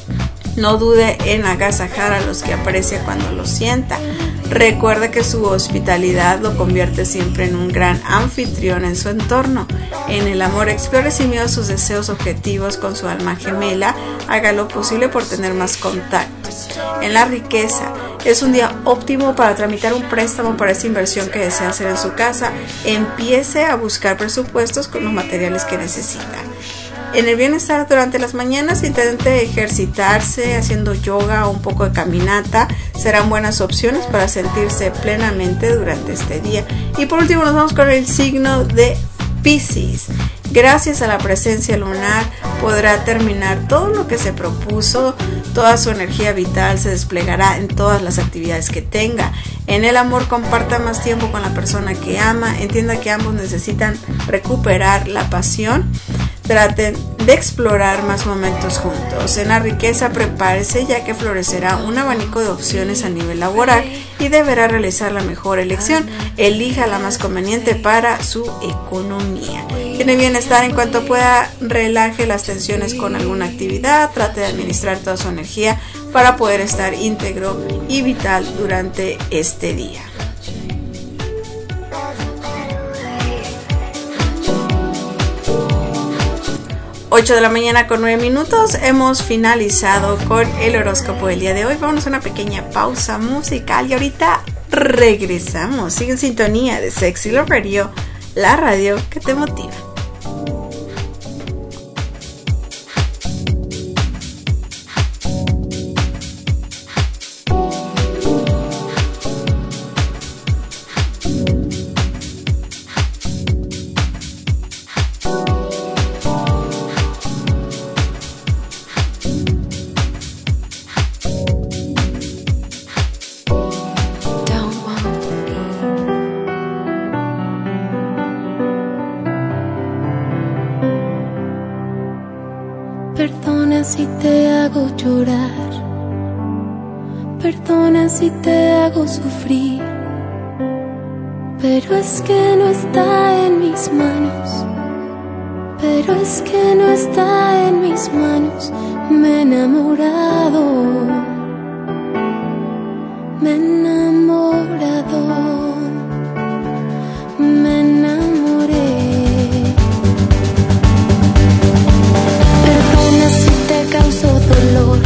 no dude en agasajar a los que aprecia cuando los sienta. Recuerde que su hospitalidad lo convierte siempre en un gran anfitrión en su entorno. En el amor, explore sin miedo sus deseos objetivos con su alma gemela. Haga lo posible por tener más contactos. En la riqueza, es un día óptimo para tramitar un préstamo para esa inversión que desea hacer en su casa. Empiece a buscar presupuestos con los materiales que necesita. En el bienestar, durante las mañanas intente ejercitarse haciendo yoga o un poco de caminata. Serán buenas opciones para sentirse plenamente durante este día. Y por último nos vamos con el signo de Piscis. Gracias a la presencia lunar podrá terminar todo lo que se propuso. Toda su energía vital se desplegará en todas las actividades que tenga. En el amor, comparta más tiempo con la persona que ama. Entienda que ambos necesitan recuperar la pasión. Traten de explorar más momentos juntos. En la riqueza, prepárese ya que florecerá un abanico de opciones a nivel laboral y deberá realizar la mejor elección. Elija la más conveniente para su economía. En el bienestar, en cuanto pueda, relaje las tensiones con alguna actividad. Trate de administrar toda su energía para poder estar íntegro y vital durante este día. 8 de la mañana con 9 minutos, hemos finalizado con el horóscopo del día de hoy. Vamos a una pequeña pausa musical y ahorita regresamos. Sigue en sintonía de Sexy Love Radio, la radio que te motiva. Perdona si te hago llorar, perdona si te hago sufrir, pero es que no está en mis manos, pero es que no está en mis manos. Me he enamorado, me he enamorado, me enamoré. Perdona si te causo dolor,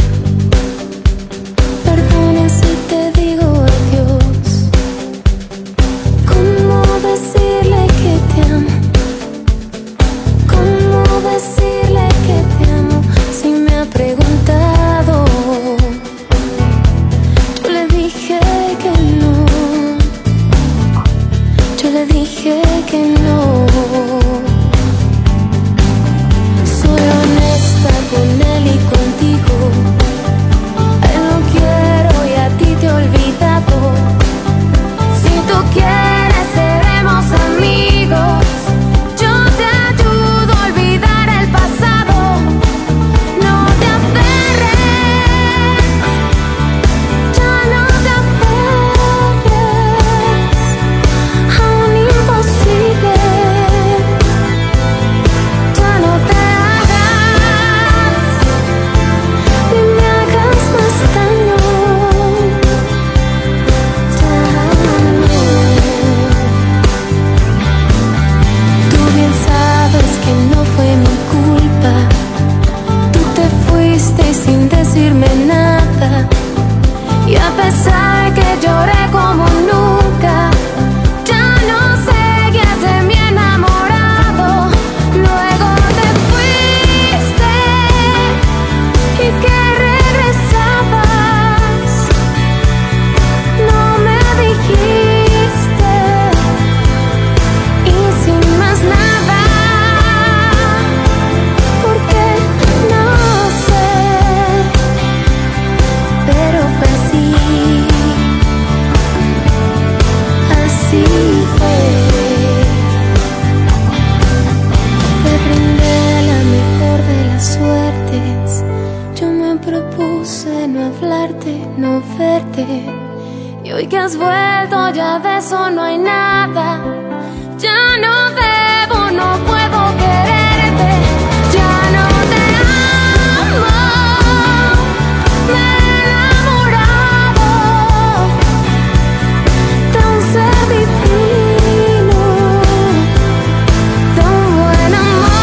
perdona si te digo adiós. ¿Cómo decirle que te amo? ¿Cómo decirle que te amo? Si me ha preguntado, yo le dije que no, yo le dije que no. Soy honesta con él y contigo. fuiste y sin decirme nada. Y a pesar que lloré como nunca, ya no seguías de mi enamorado. Luego te fuiste y que regresabas, no me dijiste. Y sin más nada, porque no sé, pero fue así, así fue. Te brindé la mejor de las suertes. Yo me propuse no hablarte, no verte. Y hoy que has vuelto ya de eso no hay nada. Ya no debo, no puedo quererte. Ya no te amo. Me he enamorado de un ser divino, de un buen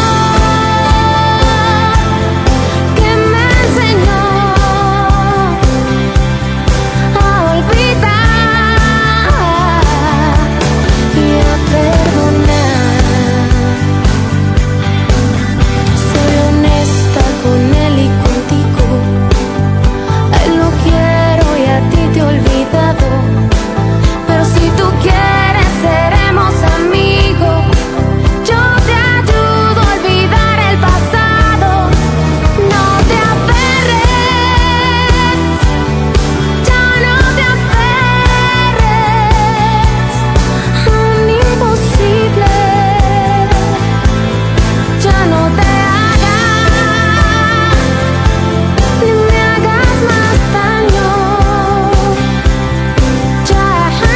amor que me enseñó a olvidar y a perdonar. Soy honesta con él y contigo. A él lo quiero y a ti te he olvidado. Pero si tú quieres seremos amigos. Yo te ayudo a olvidar el pasado. No te aferres, ya no te aferres a un imposible. Ya no te hagas, ni me hagas más daño. Ya no,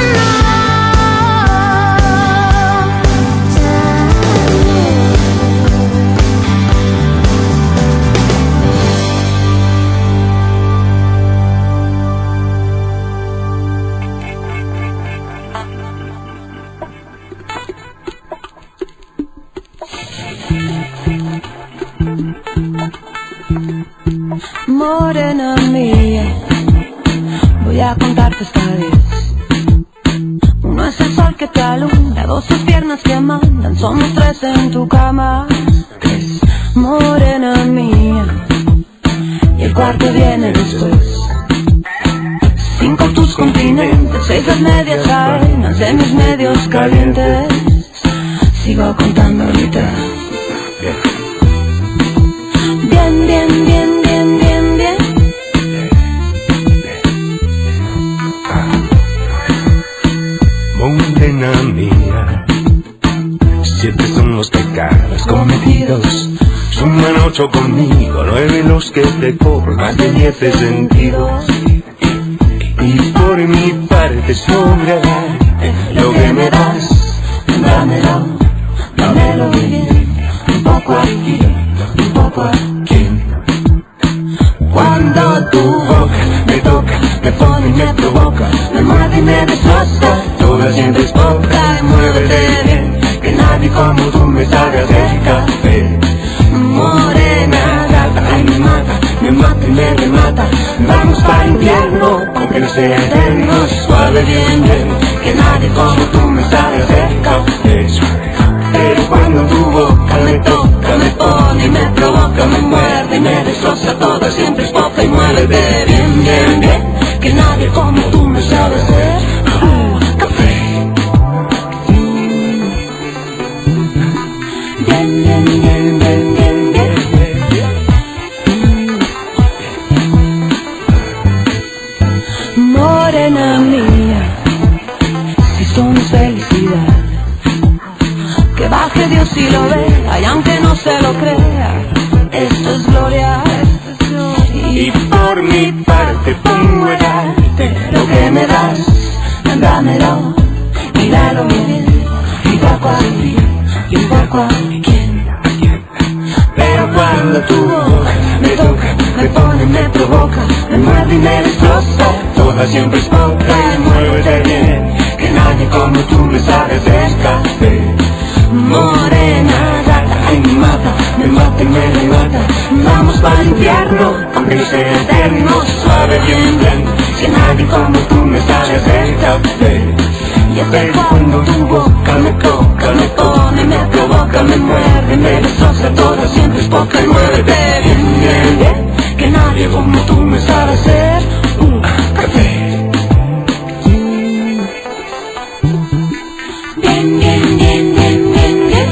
Morena mía, voy a contarte esta vez. Uno es el sol que te alumbra, dos tus piernas que mandan, somos tres en tu cama. Tres, morena mía, y el cuarto viene después. Cinco tus continentes, seis las medias arenas de mis medios calientes. Sigo contando ahorita. Bien, bien, bien, bien, bien, bien. Morena mía, 7 son los pecados cometidos. Suman 8 conmigo, 9 los que te cobro, más de 10 sentidos. Y por mi parte sobra lo que me das. Dámelo, dámelo bien. Un poco aquí, un poco aquí. Cuando tu boca me toca, me pone y me provoca, me muerde y me destroza, toda siempre es poca. Y muévete bien, que nadie como tú me sabe hacer café. Morena gata, ay me mata y me remata. Vamos para el infierno, aunque no sea eterno. Suave bien, bien, que nadie como tú me sabe hacer café. Pero cuando tu boca me toca, me pone y me provoca, me muerde y me destroza, toda siempre es poca. Y muévete bien, bien, bien, que nadie como tú me sabe hacer café. Bien, bien, bien, bien, bien, bien. Morena mía, si somos felicidad, que baje Dios y lo vea, y aunque no se lo crea, esto es gloria. Y por mi parte pongo a darte lo que me das. Dámelo, míralo bien, y poco a ti, y un poco a quién. Pero cuando tu boca me toca, me pone, me provoca, me muerde y me destroza, toda siempre es poca. Y muévete bien, que nadie como tú me sabe hacer café. Morena gata, y me mata y me remata. Vamos para el infierno, aunque no sea eterno. Suave, bien, bien, que nadie como tú me sabe cerca. Y es cuando tu boca me toca, me pone, me provoca, me muerde, me destroza toda, siempre es poca y muévete bien, bien, bien, que nadie como tú me sabe hacer un café. Bien, bien, bien, bien, bien, bien.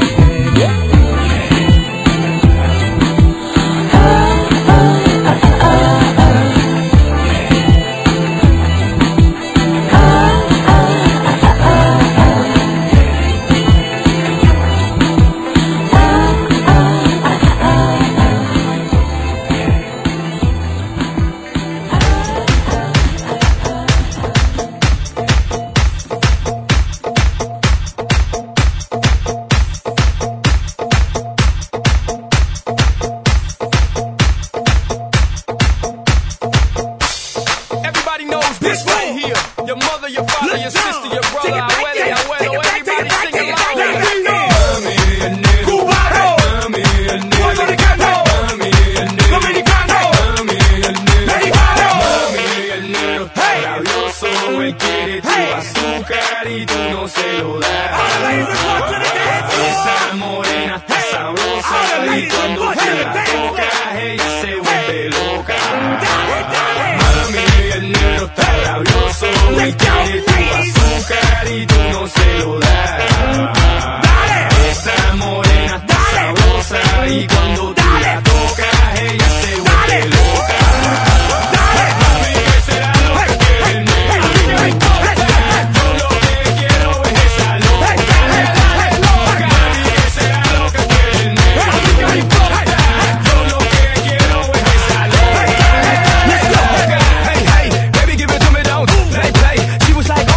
She was like,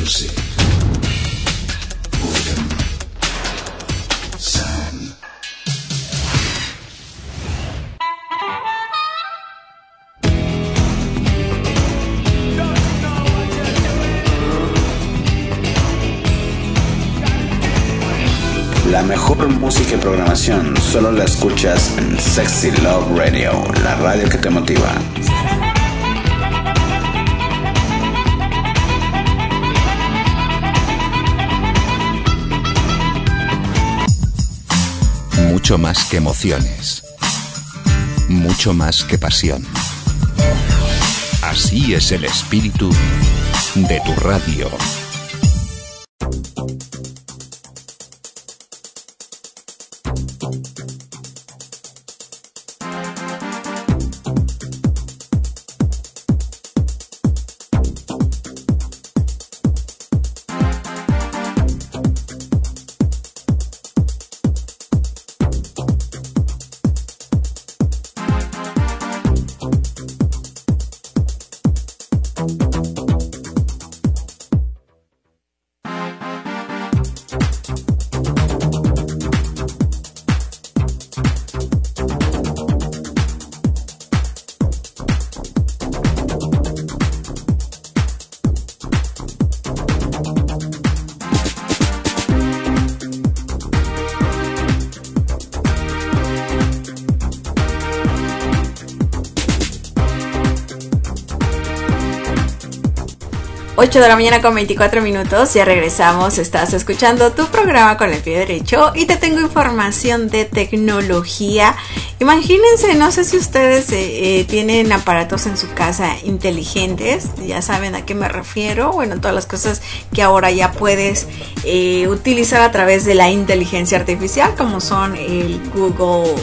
Intrusive. Boredom. Sound. La mejor música y programación solo la escuchas en Sexy Love Radio, la radio que te motiva. Mucho más que emociones. Mucho más que pasión. Así es el espíritu de tu radio. De la mañana con 24 minutos, ya regresamos. Estás escuchando tu programa Con el Pie Derecho y te tengo información de tecnología. Imagínense, no sé si ustedes tienen aparatos en su casa inteligentes, ya saben a qué me refiero. Bueno, todas las cosas que ahora ya puedes utilizar a través de la inteligencia artificial, como son el Google...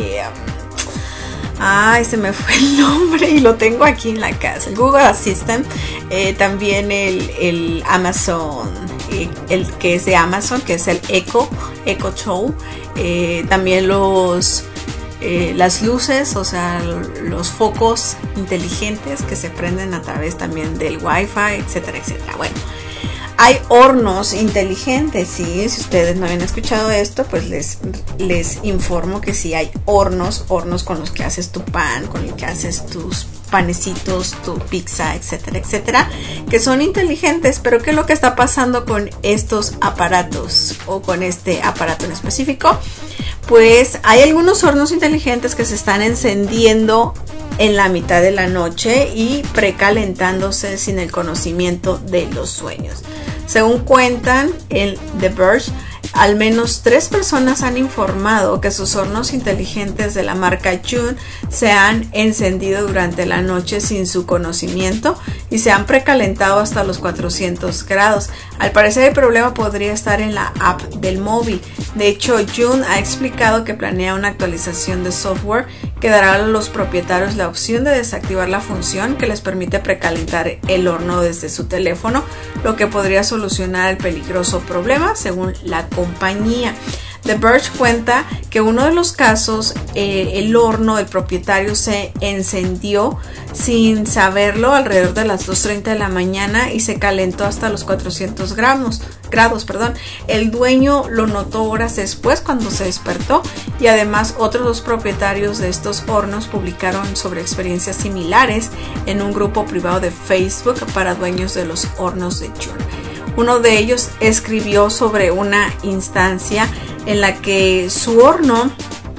se me fue el nombre y lo tengo aquí en la casa. El Google Assistant, también el Amazon, el que es de Amazon, que es el Echo Show, también las luces, o sea, los focos inteligentes que se prenden a través también del Wi-Fi, etcétera, etcétera. Bueno, hay hornos inteligentes, ¿sí? Si ustedes no habían escuchado esto, pues les informo que sí hay hornos con los que haces tu pan, con los que haces tus panecitos, tu pizza, etcétera, etcétera, que son inteligentes. Pero ¿qué es lo que está pasando con estos aparatos o con este aparato en específico? Pues hay algunos hornos inteligentes que se están encendiendo en la mitad de la noche y precalentándose sin el conocimiento de los dueños. Según cuentan en The Verge, al menos 3 personas han informado que sus hornos inteligentes de la marca June se han encendido durante la noche sin su conocimiento y se han precalentado hasta los 400 grados. Al parecer el problema podría estar en la app del móvil. De hecho, June ha explicado que planea una actualización de software que dará a los propietarios la opción de desactivar la función que les permite precalentar el horno desde su teléfono, lo que podría solucionar el peligroso problema, según la compañía. The Verge cuenta que uno de los casos, el horno del propietario se encendió sin saberlo alrededor de las 2:30 de la mañana y se calentó hasta los 400 grados. El dueño lo notó horas después cuando se despertó, y además otros 2 propietarios de estos hornos publicaron sobre experiencias similares en un grupo privado de Facebook para dueños de los hornos de June. Uno de ellos escribió sobre una instancia en la que su horno,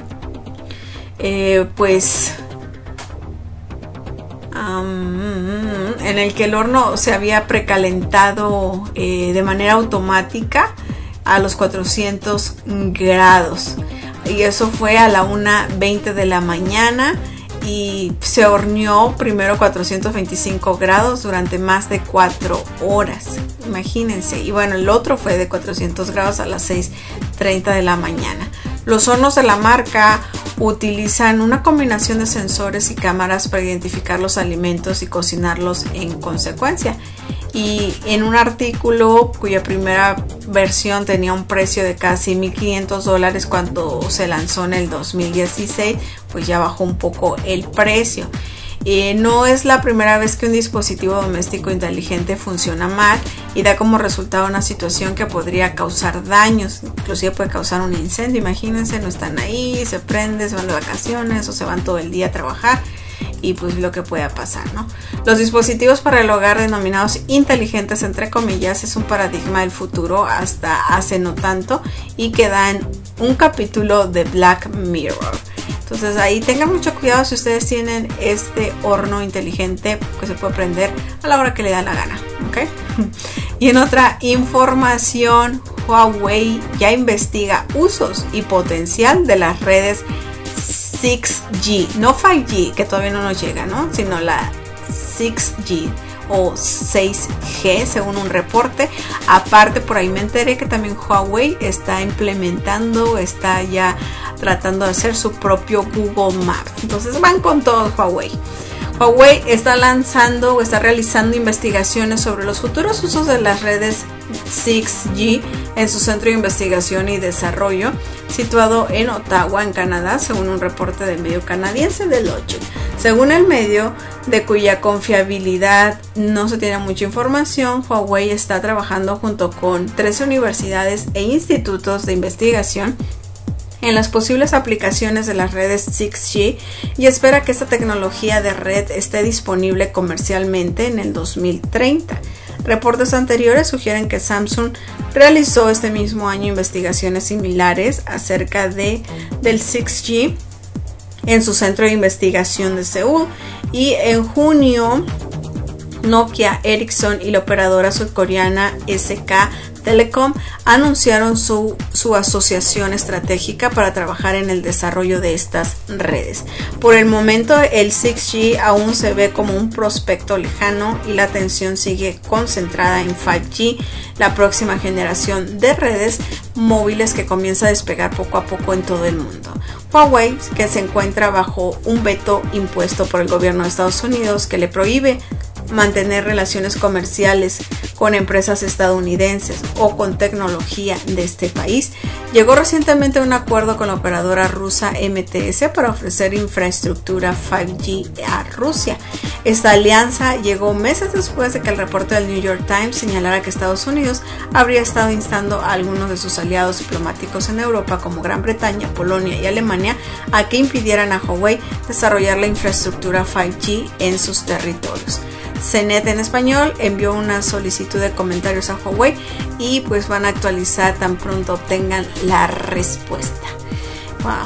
en el que el horno se había precalentado de manera automática a los 400 grados. Y eso fue a la 1:20 de la mañana. Y se horneó primero 425 grados durante más de 4 horas. Imagínense. Y bueno, el otro fue de 400 grados a las 6:30 de la mañana. Los hornos de la marca utilizan una combinación de sensores y cámaras para identificar los alimentos y cocinarlos en consecuencia. Y en un artículo cuya primera versión tenía un precio de casi $1,500 cuando se lanzó en el 2016, pues ya bajó un poco el precio. No es la primera vez que un dispositivo doméstico inteligente funciona mal y da como resultado una situación que podría causar daños, inclusive puede causar un incendio. Imagínense, no están ahí, se prende, se van de vacaciones o se van todo el día a trabajar y pues lo que pueda pasar, ¿no? Los dispositivos para el hogar denominados inteligentes, entre comillas, es un paradigma del futuro hasta hace no tanto y que da en un capítulo de Black Mirror. Entonces ahí tengan mucho cuidado si ustedes tienen este horno inteligente que se puede prender a la hora que le da la gana, ¿ok? Y en otra información, Huawei ya investiga usos y potencial de las redes 6G, no 5G, que todavía no nos llega, ¿no? Sino la 6G o 6G, según un reporte. Aparte, por ahí me enteré que también Huawei está implementando, está ya tratando de hacer su propio Google Maps. Entonces van con todo Huawei. Huawei está lanzando o está realizando investigaciones sobre los futuros usos de las redes 6G en su centro de investigación y desarrollo situado en Ottawa, en Canadá, según un reporte del medio canadiense del 8. Según el medio, de cuya confiabilidad no se tiene mucha información, Huawei está trabajando junto con 13 universidades e institutos de investigación en las posibles aplicaciones de las redes 6G y espera que esta tecnología de red esté disponible comercialmente en el 2030. Reportes anteriores sugieren que Samsung realizó este mismo año investigaciones similares acerca del 6G en su centro de investigación de Seúl, y en junio Nokia, Ericsson y la operadora surcoreana SK Telecom anunciaron su asociación estratégica para trabajar en el desarrollo de estas redes. Por el momento el 6G aún se ve como un prospecto lejano y la atención sigue concentrada en 5G, la próxima generación de redes móviles que comienza a despegar poco a poco en todo el mundo. Huawei, que se encuentra bajo un veto impuesto por el gobierno de Estados Unidos que le prohíbe mantener relaciones comerciales con empresas estadounidenses o con tecnología de este país, llegó recientemente a un acuerdo con la operadora rusa MTS para ofrecer infraestructura 5G a Rusia. Esta alianza llegó meses después de que el reporte del New York Times señalara que Estados Unidos habría estado instando a algunos de sus aliados diplomáticos en Europa, como Gran Bretaña, Polonia y Alemania, a que impidieran a Huawei desarrollar la infraestructura 5G en sus territorios. CNET en español envió una solicitud de comentarios a Huawei y pues van a actualizar tan pronto obtengan la respuesta. Wow.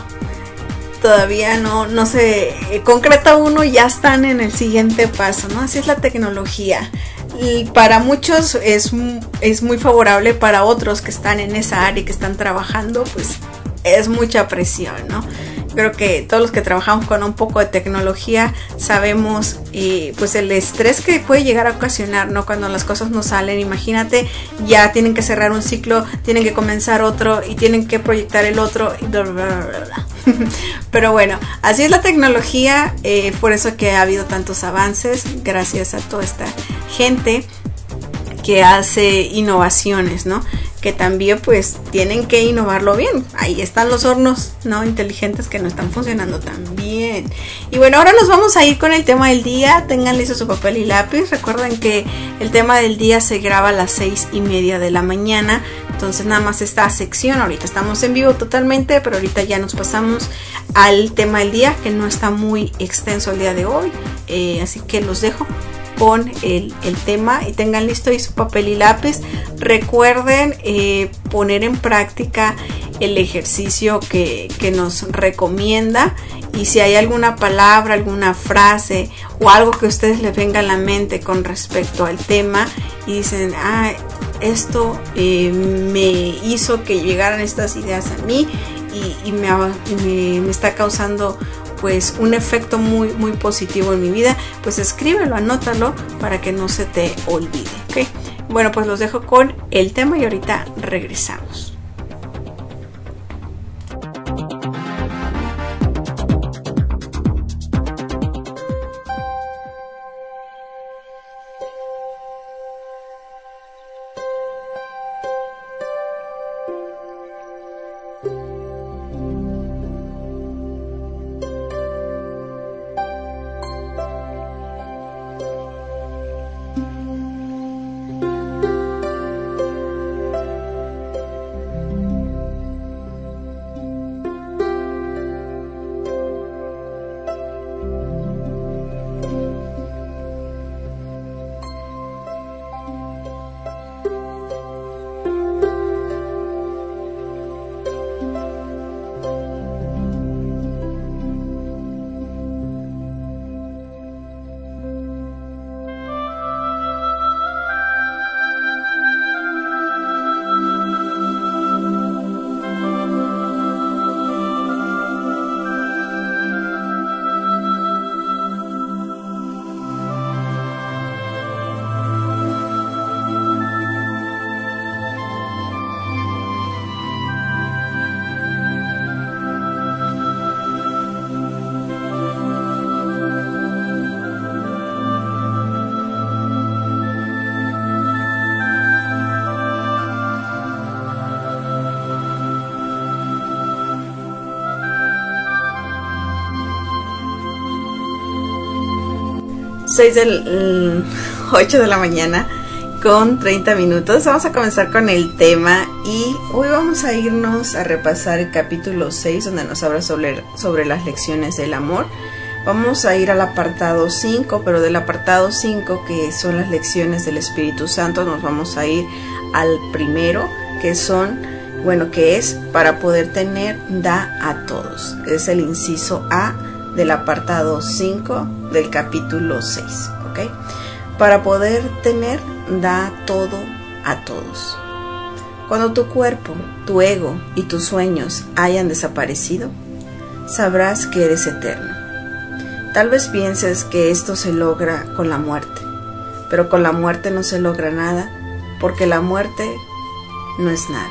Todavía no se concreta uno, ya están en el siguiente paso, ¿no? Así es la tecnología. Para muchos es muy favorable, para otros que están en esa área y que están trabajando, pues es mucha presión, ¿no? Creo que todos los que trabajamos con un poco de tecnología sabemos pues el estrés que puede llegar a ocasionar, ¿no? Cuando las cosas no salen. Imagínate, ya tienen que cerrar un ciclo, tienen que comenzar otro y tienen que proyectar el otro y bla, bla, bla, bla. Pero bueno, así es la tecnología, por eso que ha habido tantos avances, gracias a toda esta gente que hace innovaciones, ¿no? Que también pues tienen que innovarlo bien. Ahí están los hornos, ¿no? Inteligentes que no están funcionando tan bien. Y bueno, ahora nos vamos a ir con el tema del día. Tengan listo su papel y lápiz. Recuerden que el tema del día se graba a las 6:30 de la mañana. Entonces nada más esta sección. Ahorita estamos en vivo totalmente, pero ahorita ya nos pasamos al tema del día, que no está muy extenso el día de hoy. Así que los dejo con el tema y tengan listo ahí su papel y lápiz. Recuerden poner en práctica el ejercicio que nos recomienda, y si hay alguna palabra, alguna frase o algo que a ustedes les venga a la mente con respecto al tema y dicen, esto me hizo que llegaran estas ideas a mí y me está causando pues un efecto muy muy positivo en mi vida, pues escríbelo, anótalo para que no se te olvide, ¿ok? Bueno, pues los dejo con el tema y ahorita regresamos. 8 de la mañana con 30 minutos. Vamos a comenzar con el tema y hoy vamos a irnos a repasar el capítulo 6, donde nos habla sobre las lecciones del amor. Vamos a ir al apartado 5, pero del apartado 5, que son las lecciones del Espíritu Santo, nos vamos a ir al primero, que es para poder tener, da a todos. Es el inciso A del apartado 5 del capítulo 6, ¿ok? Para poder tener, da todo a todos. Cuando tu cuerpo, tu ego y tus sueños hayan desaparecido, sabrás que eres eterno. Tal vez pienses que esto se logra con la muerte, pero con la muerte no se logra nada, porque la muerte no es nada.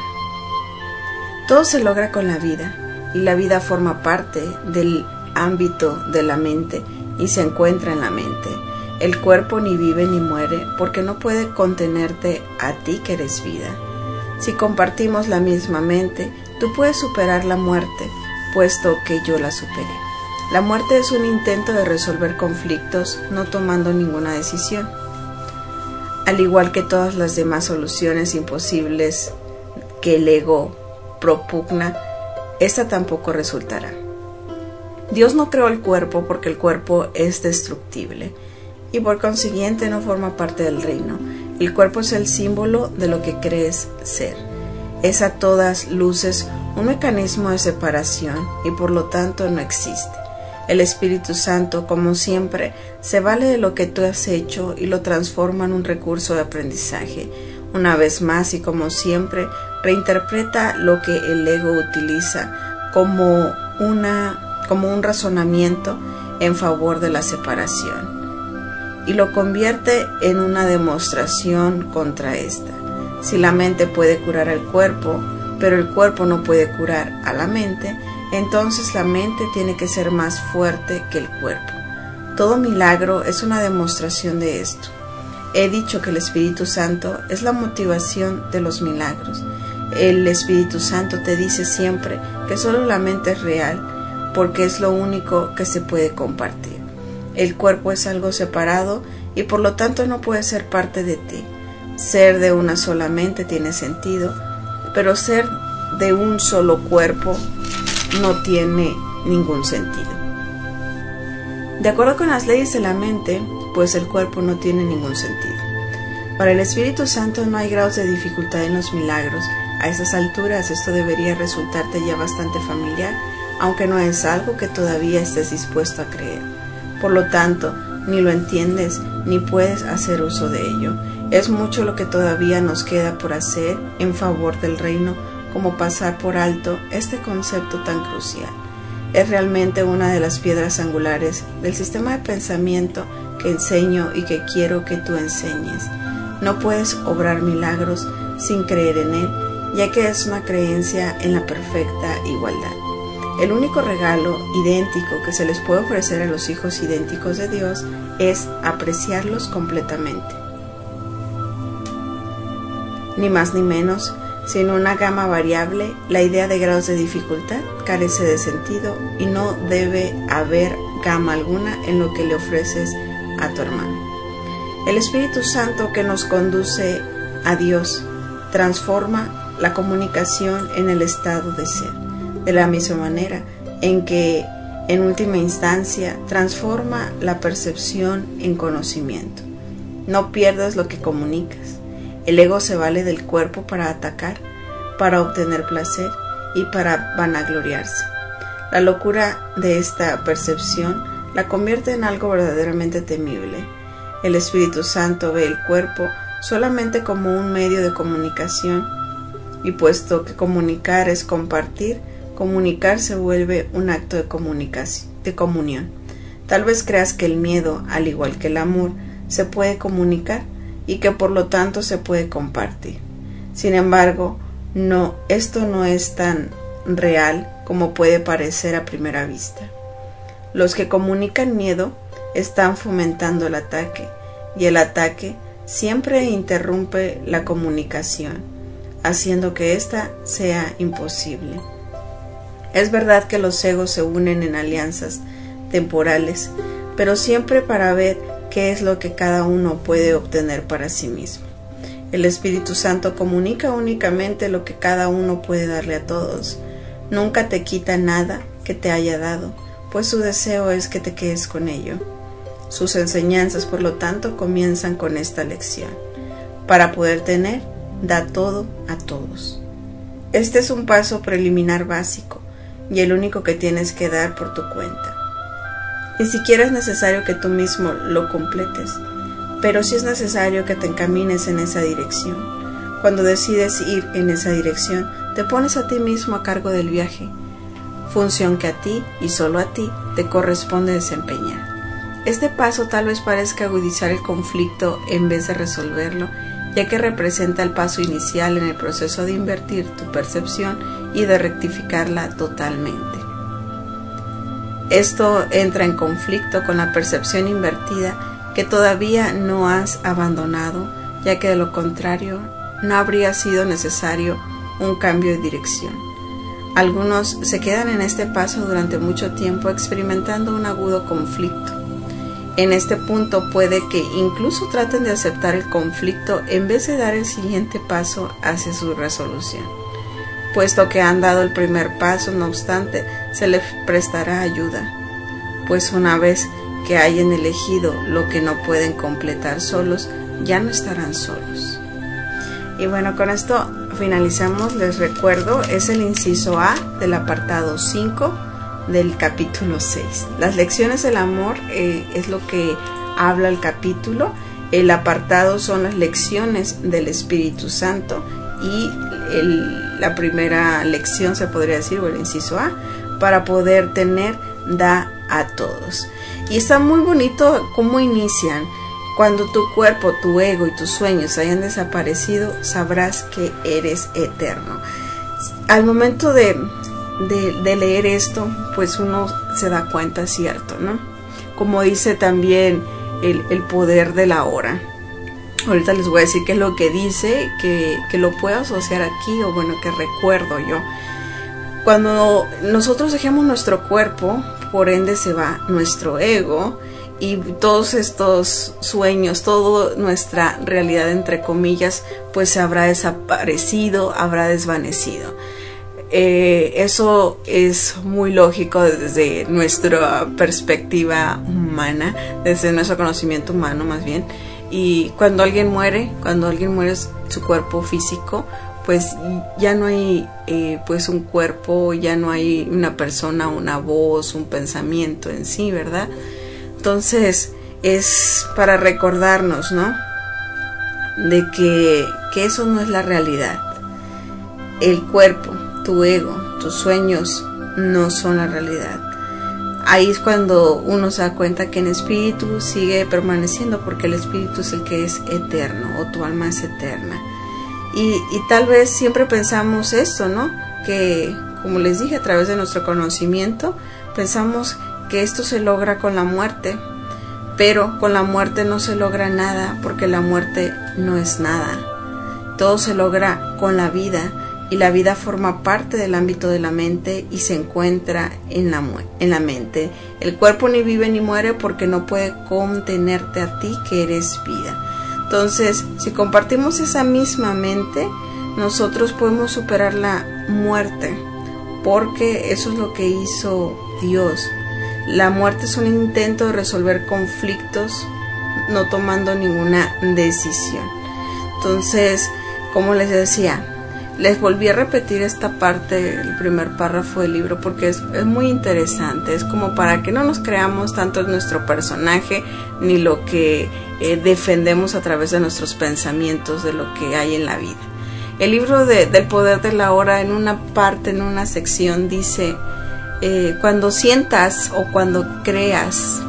Todo se logra con la vida, y la vida forma parte del ámbito de la mente y se encuentra en la mente. El cuerpo ni vive ni muere porque no puede contenerte a ti que eres vida. Si compartimos la misma mente, tú puedes superar la muerte, puesto que yo la superé. La muerte es un intento de resolver conflictos no tomando ninguna decisión. Al igual que todas las demás soluciones imposibles que el ego propugna, esta tampoco resultará. Dios no creó el cuerpo porque el cuerpo es destructible y por consiguiente no forma parte del reino. El cuerpo es el símbolo de lo que crees ser. Es a todas luces un mecanismo de separación y por lo tanto no existe. El Espíritu Santo, como siempre, se vale de lo que tú has hecho y lo transforma en un recurso de aprendizaje. Una vez más y como siempre, reinterpreta lo que el ego utiliza como un razonamiento en favor de la separación y lo convierte en una demostración contra esta. Si la mente puede curar al cuerpo, pero el cuerpo no puede curar a la mente, entonces la mente tiene que ser más fuerte que el cuerpo. Todo milagro es una demostración de esto. He dicho que el Espíritu Santo es la motivación de los milagros. El Espíritu Santo te dice siempre que solo la mente es real, porque es lo único que se puede compartir. El cuerpo es algo separado y por lo tanto no puede ser parte de ti. Ser de una sola mente tiene sentido, pero ser de un solo cuerpo no tiene ningún sentido. De acuerdo con las leyes de la mente, pues el cuerpo no tiene ningún sentido. Para el Espíritu Santo no hay grados de dificultad en los milagros. A esas alturas esto debería resultarte ya bastante familiar, aunque no es algo que todavía estés dispuesto a creer. Por lo tanto, ni lo entiendes ni puedes hacer uso de ello. Es mucho lo que todavía nos queda por hacer en favor del reino, como pasar por alto este concepto tan crucial. Es realmente una de las piedras angulares del sistema de pensamiento que enseño y que quiero que tú enseñes. No puedes obrar milagros sin creer en él, ya que es una creencia en la perfecta igualdad. El único regalo idéntico que se les puede ofrecer a los hijos idénticos de Dios es apreciarlos completamente. Ni más ni menos, sino una gama variable. La idea de grados de dificultad carece de sentido y no debe haber gama alguna en lo que le ofreces a tu hermano. El Espíritu Santo que nos conduce a Dios transforma la comunicación en el estado de ser, de la misma manera en que en última instancia transforma la percepción en conocimiento. No pierdas lo que comunicas. El ego se vale del cuerpo para atacar, para obtener placer y para vanagloriarse. La locura de esta percepción la convierte en algo verdaderamente temible. El Espíritu Santo ve el cuerpo solamente como un medio de comunicación, y puesto que comunicar es compartir, comunicar se vuelve un acto de comunión. Tal vez creas que el miedo, al igual que el amor, se puede comunicar y que por lo tanto se puede compartir. Sin embargo, esto no es tan real como puede parecer a primera vista. Los que comunican miedo están fomentando el ataque, y el ataque siempre interrumpe la comunicación, haciendo que ésta sea imposible. Es verdad que los egos se unen en alianzas temporales, pero siempre para ver qué es lo que cada uno puede obtener para sí mismo. El Espíritu Santo comunica únicamente lo que cada uno puede darle a todos. Nunca te quita nada que te haya dado, pues su deseo es que te quedes con ello. Sus enseñanzas, por lo tanto, comienzan con esta lección. Para poder tener, da todo a todos. Este es un paso preliminar básico y el único que tienes que dar por tu cuenta. Ni siquiera es necesario que tú mismo lo completes, pero sí es necesario que te encamines en esa dirección. Cuando decides ir en esa dirección, te pones a ti mismo a cargo del viaje, función que a ti y solo a ti te corresponde desempeñar. Este paso tal vez parezca agudizar el conflicto en vez de resolverlo, ya que representa el paso inicial en el proceso de invertir tu percepción y de rectificarla totalmente. Esto entra en conflicto con la percepción invertida que todavía no has abandonado, ya que de lo contrario no habría sido necesario un cambio de dirección. Algunos se quedan en este paso durante mucho tiempo experimentando un agudo conflicto. En este punto puede que incluso traten de aceptar el conflicto en vez de dar el siguiente paso hacia su resolución. Puesto que han dado el primer paso, no obstante, se les prestará ayuda, pues una vez que hayan elegido lo que no pueden completar solos, ya no estarán solos. Y bueno, con esto finalizamos. Les recuerdo, es el inciso A del apartado 5 del capítulo 6. Las lecciones del amor es lo que habla el capítulo. El apartado son las lecciones del Espíritu Santo y la primera lección, se podría decir, o el inciso A, para poder tener, da a todos. Y está muy bonito cómo inician. Cuando tu cuerpo, tu ego y tus sueños hayan desaparecido, sabrás que eres eterno. Al momento de leer esto, pues uno se da cuenta, cierto, ¿no? Como dice también el poder de la hora. Ahorita les voy a decir qué es lo que dice, que lo puedo asociar aquí, o bueno, que recuerdo yo. Cuando nosotros dejamos nuestro cuerpo, por ende se va nuestro ego, y todos estos sueños, toda nuestra realidad, entre comillas, pues se habrá desaparecido, habrá desvanecido. Eso es muy lógico desde nuestra perspectiva humana, desde nuestro conocimiento humano más bien. Y cuando alguien muere su cuerpo físico, pues ya no hay pues un cuerpo, ya no hay una persona, una voz, un pensamiento en sí, ¿verdad? Entonces es para recordarnos, ¿no?, de que eso no es la realidad. El cuerpo, tu ego, tus sueños no son la realidad. Ahí es cuando uno se da cuenta que en espíritu sigue permaneciendo, porque el espíritu es el que es eterno, o tu alma es eterna. Y tal vez siempre pensamos esto, ¿no?, que, como les dije, a través de nuestro conocimiento, pensamos que esto se logra con la muerte, pero con la muerte no se logra nada, porque la muerte no es nada. Todo se logra con la vida, y la vida forma parte del ámbito de la mente y se encuentra en la mente. El cuerpo ni vive ni muere porque no puede contenerte a ti, que eres vida. Entonces, si compartimos esa misma mente, nosotros podemos superar la muerte, porque eso es lo que hizo Dios. La muerte es un intento de resolver conflictos, no tomando ninguna decisión. Entonces, como les decía, les volví a repetir esta parte, el primer párrafo del libro, porque es muy interesante. Es como para que no nos creamos tanto en nuestro personaje, ni lo que defendemos a través de nuestros pensamientos de lo que hay en la vida. El libro del poder de la hora, en una parte, en una sección, dice: cuando sientas o cuando creer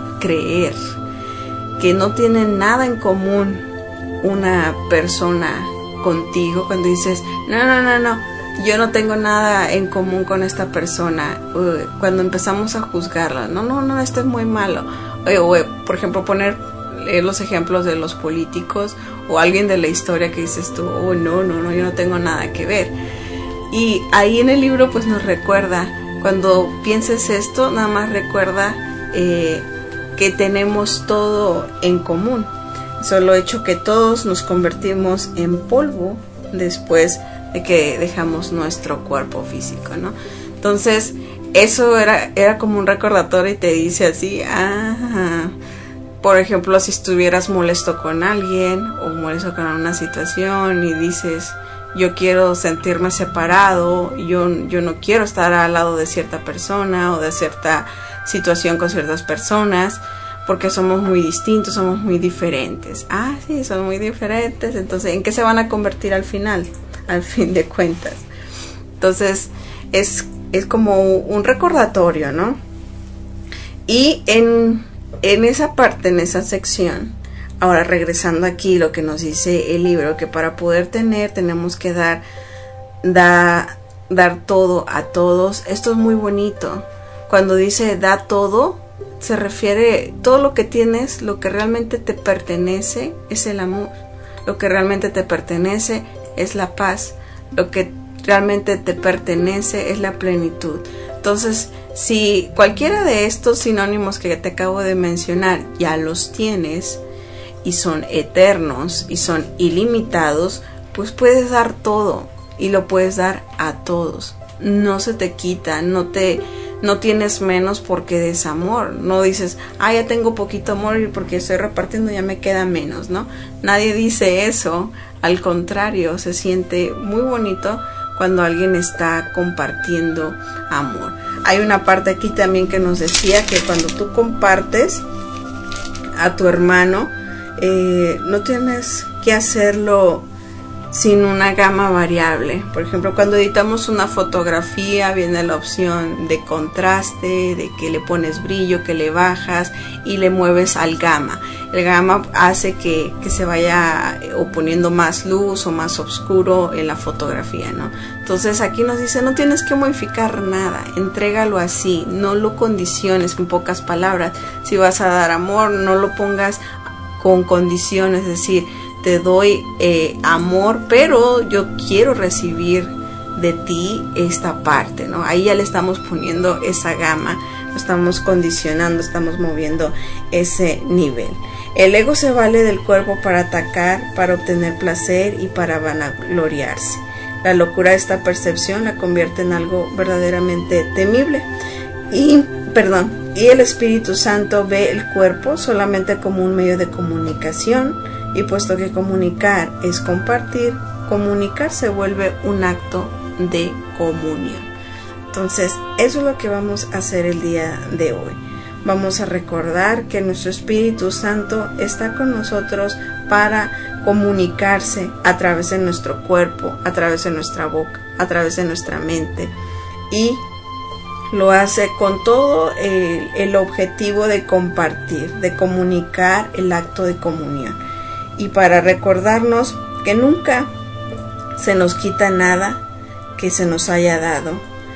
que no tiene nada en común una persona contigo, cuando dices no, yo no tengo nada en común con esta persona, cuando empezamos a juzgarla, no, esto es muy malo, o por ejemplo poner los ejemplos de los políticos o alguien de la historia que dices tú, no, yo no tengo nada que ver. Y ahí en el libro pues nos recuerda, cuando pienses esto, nada más recuerda que tenemos todo en común. Solo hecho que todos nos convertimos en polvo después de que dejamos nuestro cuerpo físico, ¿no? Entonces, eso era como un recordatorio y te dice así, por ejemplo, si estuvieras molesto con alguien o molesto con una situación y dices, yo quiero sentirme separado, yo no quiero estar al lado de cierta persona o de cierta situación con ciertas personas, porque somos muy distintos, somos muy diferentes. Sí, son muy diferentes. Entonces, ¿en qué se van a convertir al final? Al fin de cuentas. Entonces, es como un recordatorio, ¿no? Y en esa parte, en esa sección, ahora regresando aquí, lo que nos dice el libro, que para poder tener, tenemos que dar todo a todos. Esto es muy bonito. Cuando dice da todo, se refiere todo lo que tienes, lo que realmente te pertenece es el amor, lo que realmente te pertenece es la paz, lo que realmente te pertenece es la plenitud. Entonces, si cualquiera de estos sinónimos que te acabo de mencionar ya los tienes y son eternos y son ilimitados, pues puedes dar todo y lo puedes dar a todos. No se te quita, no tienes menos porque des amor. No dices, ya tengo poquito amor y porque estoy repartiendo ya me queda menos, ¿no? Nadie dice eso. Al contrario, se siente muy bonito cuando alguien está compartiendo amor. Hay una parte aquí también que nos decía que cuando tú compartes a tu hermano, no tienes que hacerlo sin una gama variable. Por ejemplo, cuando editamos una fotografía, viene la opción de contraste, de que le pones brillo, que le bajas y le mueves al gamma. El gamma hace que se vaya o poniendo más luz o más oscuro en la fotografía, ¿no? Entonces aquí nos dice, no tienes que modificar nada, entrégalo así, no lo condiciones, en pocas palabras. Si vas a dar amor, no lo pongas con condiciones, es decir, te doy amor, pero yo quiero recibir de ti esta parte, ¿no? Ahí ya le estamos poniendo esa gama, lo estamos condicionando, estamos moviendo ese nivel. El ego se vale del cuerpo para atacar, para obtener placer y para vanagloriarse. La locura de esta percepción la convierte en algo verdaderamente temible. Y el Espíritu Santo ve el cuerpo solamente como un medio de comunicación. Y puesto que comunicar es compartir, comunicar se vuelve un acto de comunión. Entonces, eso es lo que vamos a hacer el día de hoy. Vamos a recordar que nuestro Espíritu Santo está con nosotros para comunicarse a través de nuestro cuerpo, a través de nuestra boca, a través de nuestra mente. Y lo hace con todo el objetivo de compartir, de comunicar el acto de comunión. Y para recordarnos que nunca se nos quita nada que se nos haya dado,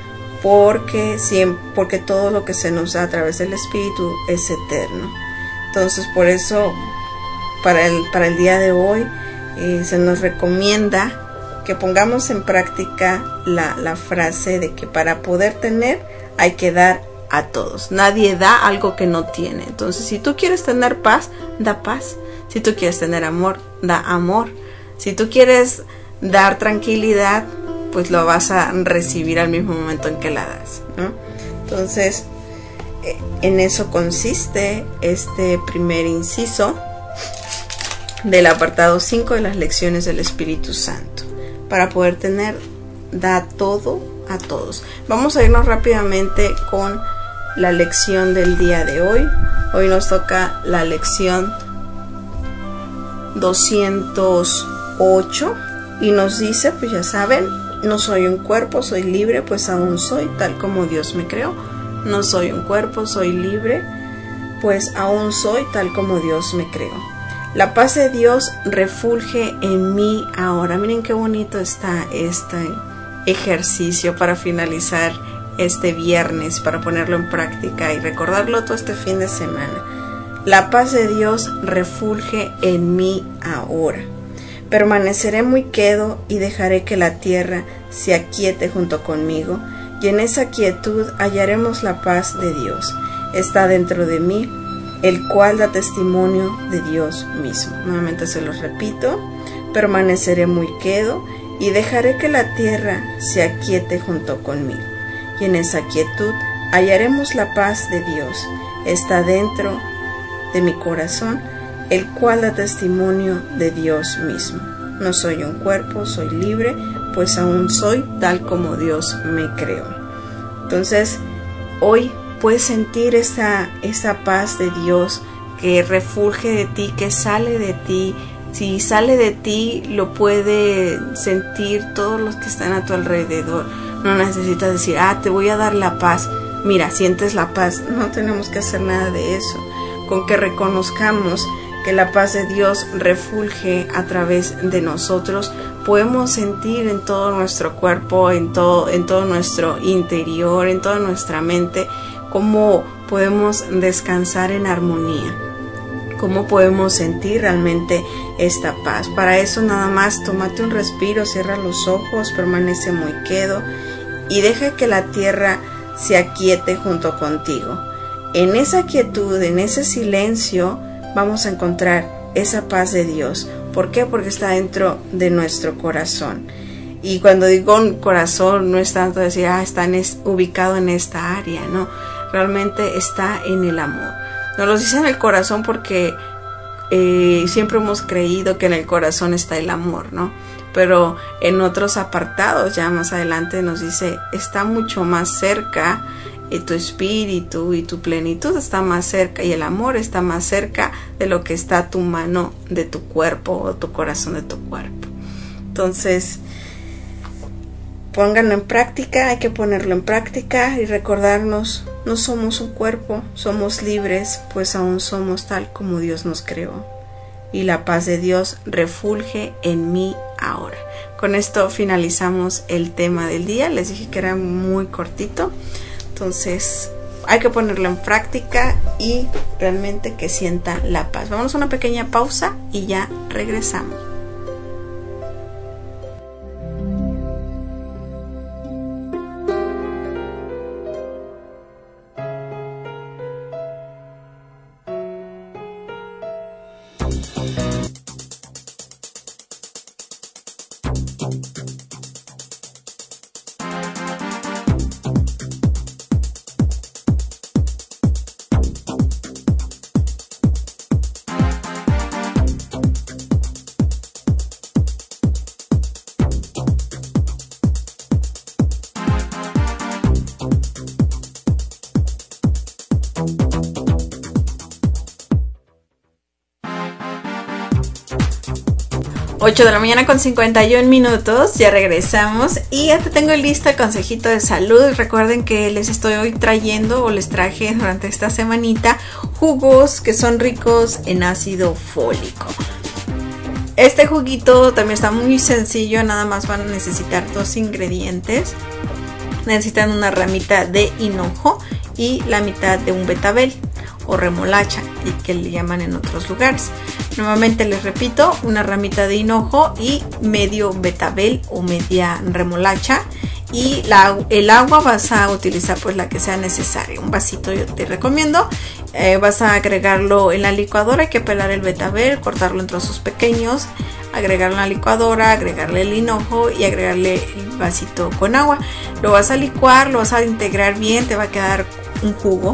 porque todo lo que se nos da a través del Espíritu es eterno. Entonces, por eso, para el día de hoy, se nos recomienda que pongamos en práctica la frase de que para poder tener hay que dar a todos. Nadie da algo que no tiene. Entonces, si tú quieres tener paz, da paz. Si tú quieres tener amor, da amor. Si tú quieres dar tranquilidad, pues lo vas a recibir al mismo momento en que la das, ¿no? Entonces, en eso consiste este primer inciso del apartado 5 de las lecciones del Espíritu Santo. Para poder tener, da todo a todos. Vamos a irnos rápidamente con la lección del día de hoy. Hoy nos toca la lección 208 y nos dice, pues ya saben, no soy un cuerpo, soy libre, pues aún soy tal como Dios me creó. No soy un cuerpo, soy libre, pues aún soy tal como Dios me creó. La paz de Dios refulge en mí ahora. Miren qué bonito está este ejercicio para finalizar este viernes, para ponerlo en práctica y recordarlo todo este fin de semana. La paz de Dios refulge en mí ahora. Permaneceré muy quedo y dejaré que la tierra se aquiete junto conmigo, y en esa quietud hallaremos la paz de Dios. Está dentro de mí, el cual da testimonio de Dios mismo. Nuevamente se los repito: permaneceré muy quedo y dejaré que la tierra se aquiete junto conmigo. Y en esa quietud hallaremos la paz de Dios. Está dentro de mi corazón, el cual da testimonio de Dios mismo. No soy un cuerpo, soy libre, pues aún soy tal como Dios me creó. Entonces, hoy puedes sentir esa paz de Dios que refulge de ti, que sale de ti. Si sale de ti, lo puede sentir todos los que están a tu alrededor. No necesitas decir, te voy a dar la paz. Mira, sientes la paz. No tenemos que hacer nada de eso. Con que reconozcamos que la paz de Dios refulge a través de nosotros, podemos sentir en todo nuestro cuerpo, en todo nuestro interior, en toda nuestra mente, cómo podemos descansar en armonía, cómo podemos sentir realmente esta paz. Para eso nada más tómate un respiro, cierra los ojos, permanece muy quedo y deja que la tierra se aquiete junto contigo. En esa quietud, en ese silencio, vamos a encontrar esa paz de Dios. ¿Por qué? Porque está dentro de nuestro corazón. Y cuando digo corazón, no es tanto decir, está ubicado en esta área, no. Realmente está en el amor. Nos lo dice en el corazón porque siempre hemos creído que en el corazón está el amor, ¿no? Pero en otros apartados, ya más adelante nos dice, está mucho más cerca. Y tu espíritu y tu plenitud está más cerca y el amor está más cerca de lo que está tu mano de tu cuerpo o tu corazón de tu cuerpo. Entonces, pónganlo en práctica, hay que ponerlo en práctica y recordarnos, no somos un cuerpo, somos libres, pues aún somos tal como Dios nos creó. Y la paz de Dios refulge en mí ahora. Con esto finalizamos el tema del día. Les dije que era muy cortito. Entonces hay que ponerlo en práctica y realmente que sientan la paz. Vamos a una pequeña pausa y ya regresamos. Ocho de la mañana con 51 minutos, ya regresamos y ya te tengo listo el consejito de salud. Recuerden que les estoy hoy trayendo o les traje durante esta semanita jugos que son ricos en ácido fólico. Este juguito también está muy sencillo, nada más van a necesitar 2 ingredientes. Necesitan una ramita de hinojo y la mitad de un betabel o remolacha, y que le llaman en otros lugares. Nuevamente les repito, una ramita de hinojo y medio betabel o media remolacha, y el agua vas a utilizar pues la que sea necesaria, un vasito yo te recomiendo. Vas a agregarlo en la licuadora, hay que pelar el betabel, cortarlo en trozos pequeños, agregarlo en la licuadora, agregarle el hinojo y agregarle el vasito con agua. Lo vas a licuar, lo vas a integrar bien, te va a quedar un jugo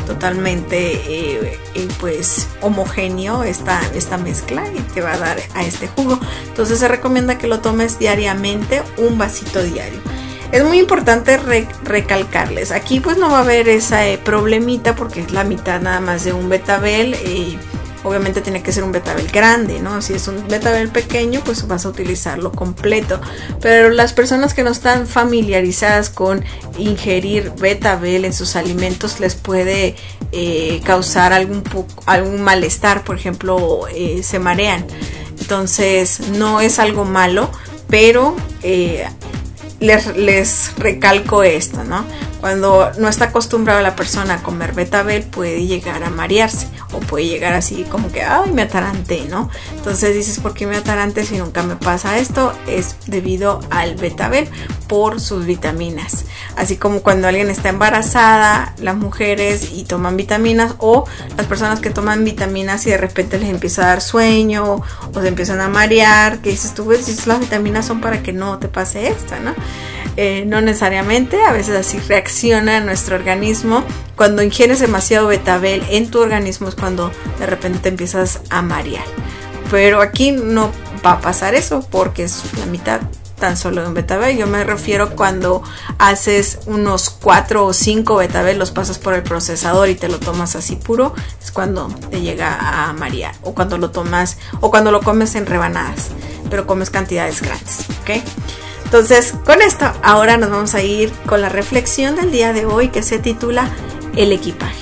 totalmente pues homogéneo esta mezcla y te va a dar a este jugo. Entonces se recomienda que lo tomes diariamente, un vasito diario. Es muy importante recalcarles, aquí pues no va a haber esa problemita porque es la mitad nada más de un betabel. Obviamente tiene que ser un betabel grande, ¿no? Si es un betabel pequeño, pues vas a utilizarlo completo. Pero las personas que no están familiarizadas con ingerir betabel en sus alimentos les puede causar algún malestar. Por ejemplo, se marean. Entonces, no es algo malo, pero les recalco esto, ¿no? Cuando no está acostumbrada la persona a comer betabel, puede llegar a marearse o puede llegar así como que, ay, me ataranté, ¿no? Entonces dices, ¿por qué me ataranté si nunca me pasa esto? Es debido al betabel por sus vitaminas. Así como cuando alguien está embarazada, las mujeres y toman vitaminas, o las personas que toman vitaminas y de repente les empieza a dar sueño o se empiezan a marear, que dices tú, pues las vitaminas son para que no te pase esto, ¿no? No necesariamente, a veces así reacciona nuestro organismo. Cuando ingieres demasiado betabel en tu organismo es cuando de repente te empiezas a marear. Pero aquí no va a pasar eso porque es la mitad tan solo de un betabel. Yo me refiero cuando haces unos 4 o 5 betabel, los pasas por el procesador y te lo tomas así puro, es cuando te llega a marear, o cuando lo tomas, o cuando lo comes en rebanadas, pero comes cantidades grandes, ¿ok? Entonces, con esto, ahora nos vamos a ir con la reflexión del día de hoy, que se titula El equipaje.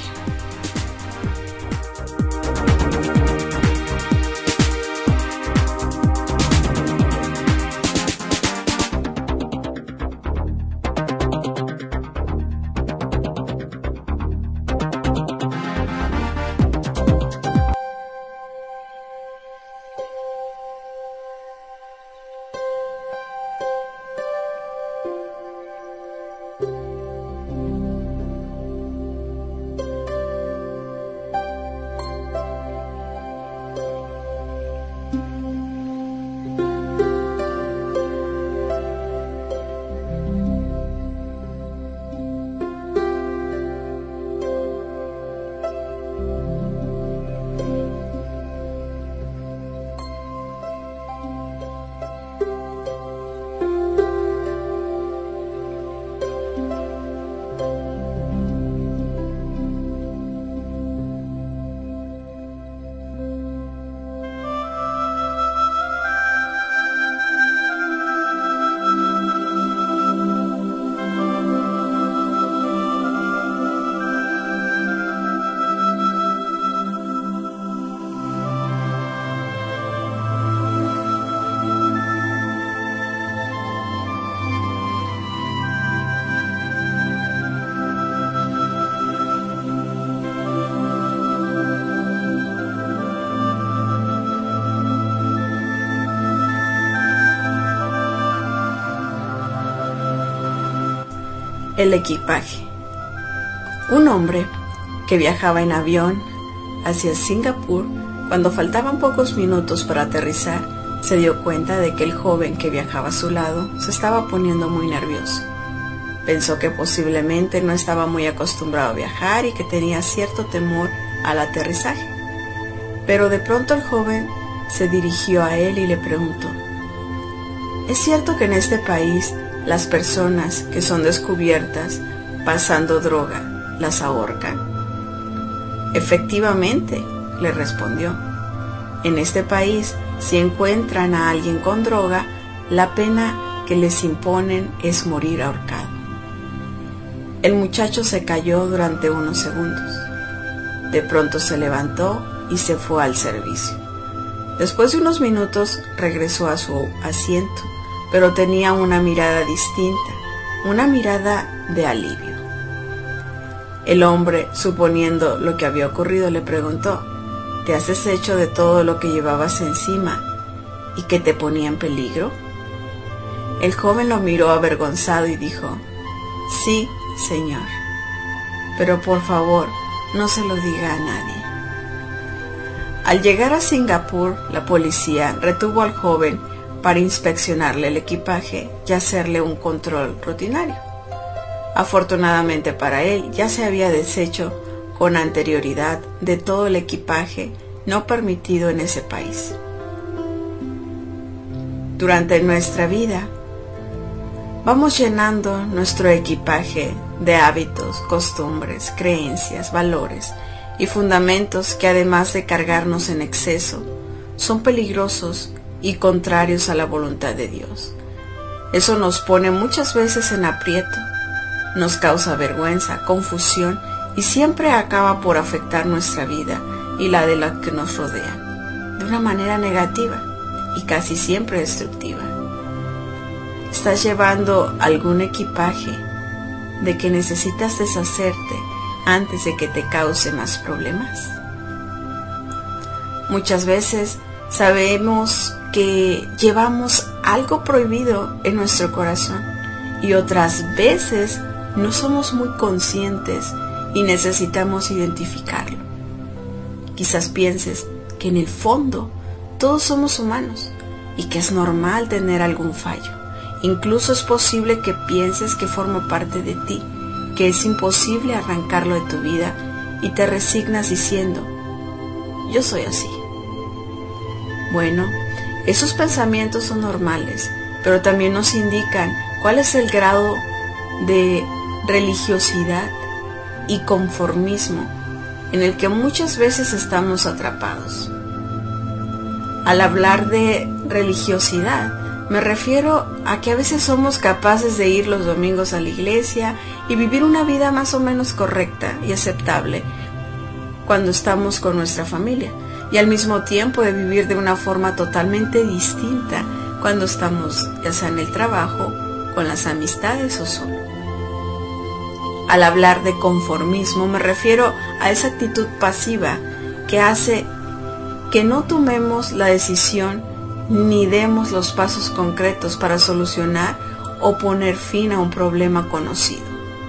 El equipaje. Un hombre que viajaba en avión hacia Singapur, cuando faltaban pocos minutos para aterrizar, se dio cuenta de que el joven que viajaba a su lado se estaba poniendo muy nervioso. Pensó que posiblemente no estaba muy acostumbrado a viajar y que tenía cierto temor al aterrizaje. Pero de pronto el joven se dirigió a él y le preguntó: ¿es cierto que en este país las personas que son descubiertas pasando droga las ahorcan? Efectivamente, le respondió. En este país, si encuentran a alguien con droga, la pena que les imponen es morir ahorcado. El muchacho se cayó durante unos segundos. De pronto se levantó y se fue al servicio. Después de unos minutos regresó a su asiento, pero tenía una mirada distinta, una mirada de alivio. El hombre, suponiendo lo que había ocurrido, le preguntó: ¿te has deshecho de todo lo que llevabas encima y que te ponía en peligro? El joven lo miró avergonzado y dijo: sí, señor, pero por favor, no se lo diga a nadie. Al llegar a Singapur, la policía retuvo al joven para inspeccionarle el equipaje y hacerle un control rutinario. Afortunadamente para él, ya se había deshecho con anterioridad de todo el equipaje no permitido en ese país. Durante nuestra vida, vamos llenando nuestro equipaje de hábitos, costumbres, creencias, valores y fundamentos que, además de cargarnos en exceso, son peligrosos y contrarios a la voluntad de Dios. Eso nos pone muchas veces en aprieto, nos causa vergüenza, confusión y siempre acaba por afectar nuestra vida y la de los que nos rodean, de una manera negativa y casi siempre destructiva. ¿Estás llevando algún equipaje de que necesitas deshacerte antes de que te cause más problemas? Muchas veces sabemos que llevamos algo prohibido en nuestro corazón y otras veces no somos muy conscientes y necesitamos identificarlo. Quizás pienses que en el fondo todos somos humanos y que es normal tener algún fallo. Incluso es posible que pienses que forma parte de ti, que es imposible arrancarlo de tu vida y te resignas diciendo, yo soy así. Bueno, esos pensamientos son normales, pero también nos indican cuál es el grado de religiosidad y conformismo en el que muchas veces estamos atrapados. Al hablar de religiosidad, me refiero a que a veces somos capaces de ir los domingos a la iglesia y vivir una vida más o menos correcta y aceptable cuando estamos con nuestra familia, y al mismo tiempo de vivir de una forma totalmente distinta cuando estamos ya sea en el trabajo, con las amistades o solo. Al hablar de conformismo me refiero a esa actitud pasiva que hace que no tomemos la decisión ni demos los pasos concretos para solucionar o poner fin a un problema conocido.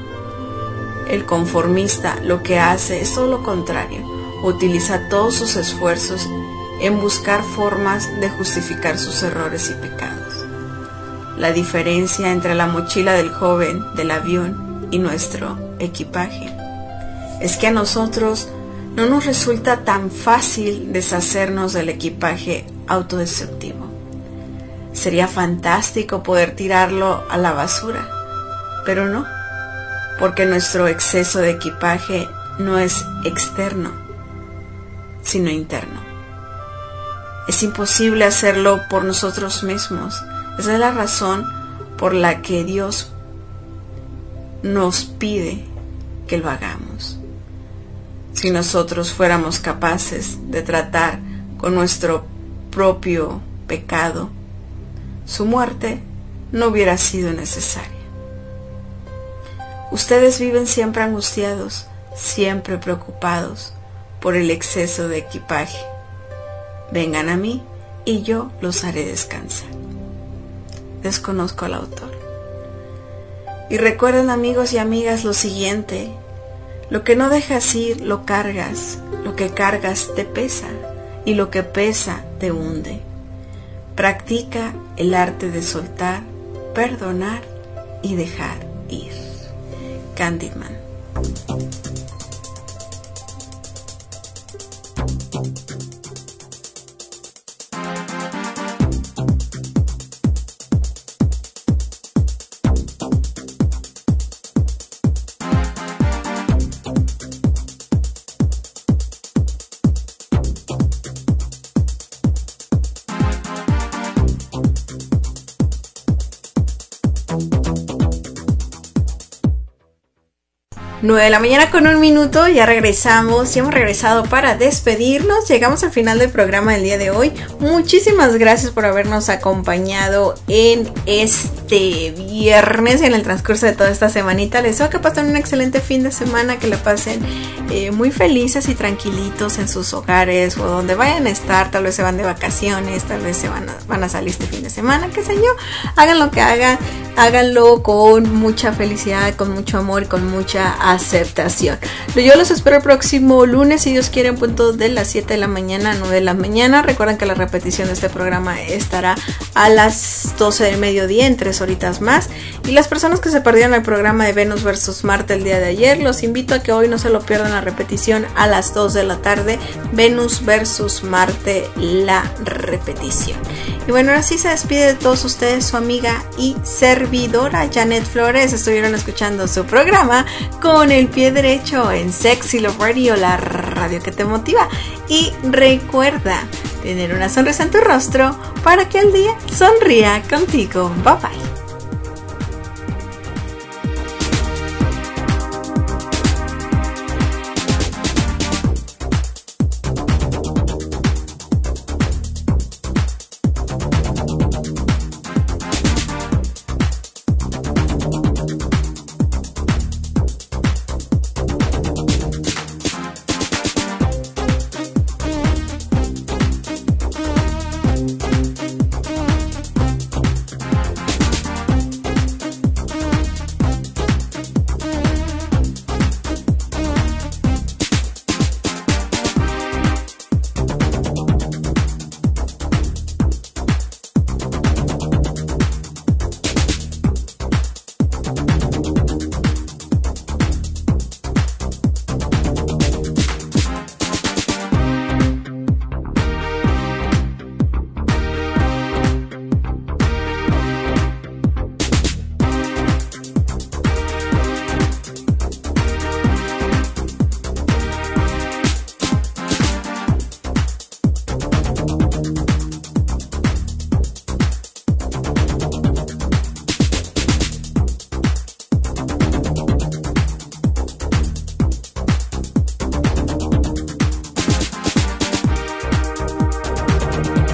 El conformista lo que hace es todo lo contrario, utiliza todos sus esfuerzos en buscar formas de justificar sus errores y pecados. La diferencia entre la mochila del joven del avión y nuestro equipaje es que a nosotros no nos resulta tan fácil deshacernos del equipaje autodestructivo. Sería fantástico poder tirarlo a la basura, pero no, porque nuestro exceso de equipaje no es externo, sino interno. Es imposible hacerlo por nosotros mismos. Esa es la razón por la que Dios nos pide que lo hagamos. Si nosotros fuéramos capaces de tratar con nuestro propio pecado, su muerte no hubiera sido necesaria. Ustedes viven siempre angustiados, siempre preocupados por el exceso de equipaje. Vengan a mí y yo los haré descansar. Desconozco al autor. Y recuerden, amigos y amigas, lo siguiente: lo que no dejas ir lo cargas, lo que cargas te pesa y lo que pesa te hunde. Practica el arte de soltar, perdonar y dejar ir. Candyman. Nueve de la mañana con 1 minuto, ya regresamos, ya hemos regresado para despedirnos. Llegamos al final del programa del día de hoy. Muchísimas gracias por habernos acompañado en este viernes y en el transcurso de toda esta semanita. Les deseo que pasen un excelente fin de semana, que la pasen muy felices y tranquilitos en sus hogares o donde vayan a estar. Tal vez se van de vacaciones, tal vez se van a salir este fin de semana, qué sé yo. Hagan lo que hagan, háganlo con mucha felicidad, con mucho amor y con mucha aceptación. Yo los espero el próximo lunes, si Dios quiere, en punto de las 7 de la mañana a 9 de la mañana. Recuerden que la repetición de este programa estará a las 12 del mediodía, en 3 horitas más. Y las personas que se perdieron el programa de Venus vs Marte el día de ayer, los invito a que hoy no se lo pierdan, la repetición a las 2 de la tarde, Venus vs Marte, la repetición. Y bueno, ahora sí se despide de todos ustedes su amiga y servidora Janet Flores. Estuvieron escuchando su programa Con el Pie Derecho en Sexy Love Radio, la radio que te motiva. Y recuerda tener una sonrisa en tu rostro para que el día sonría contigo. Bye bye.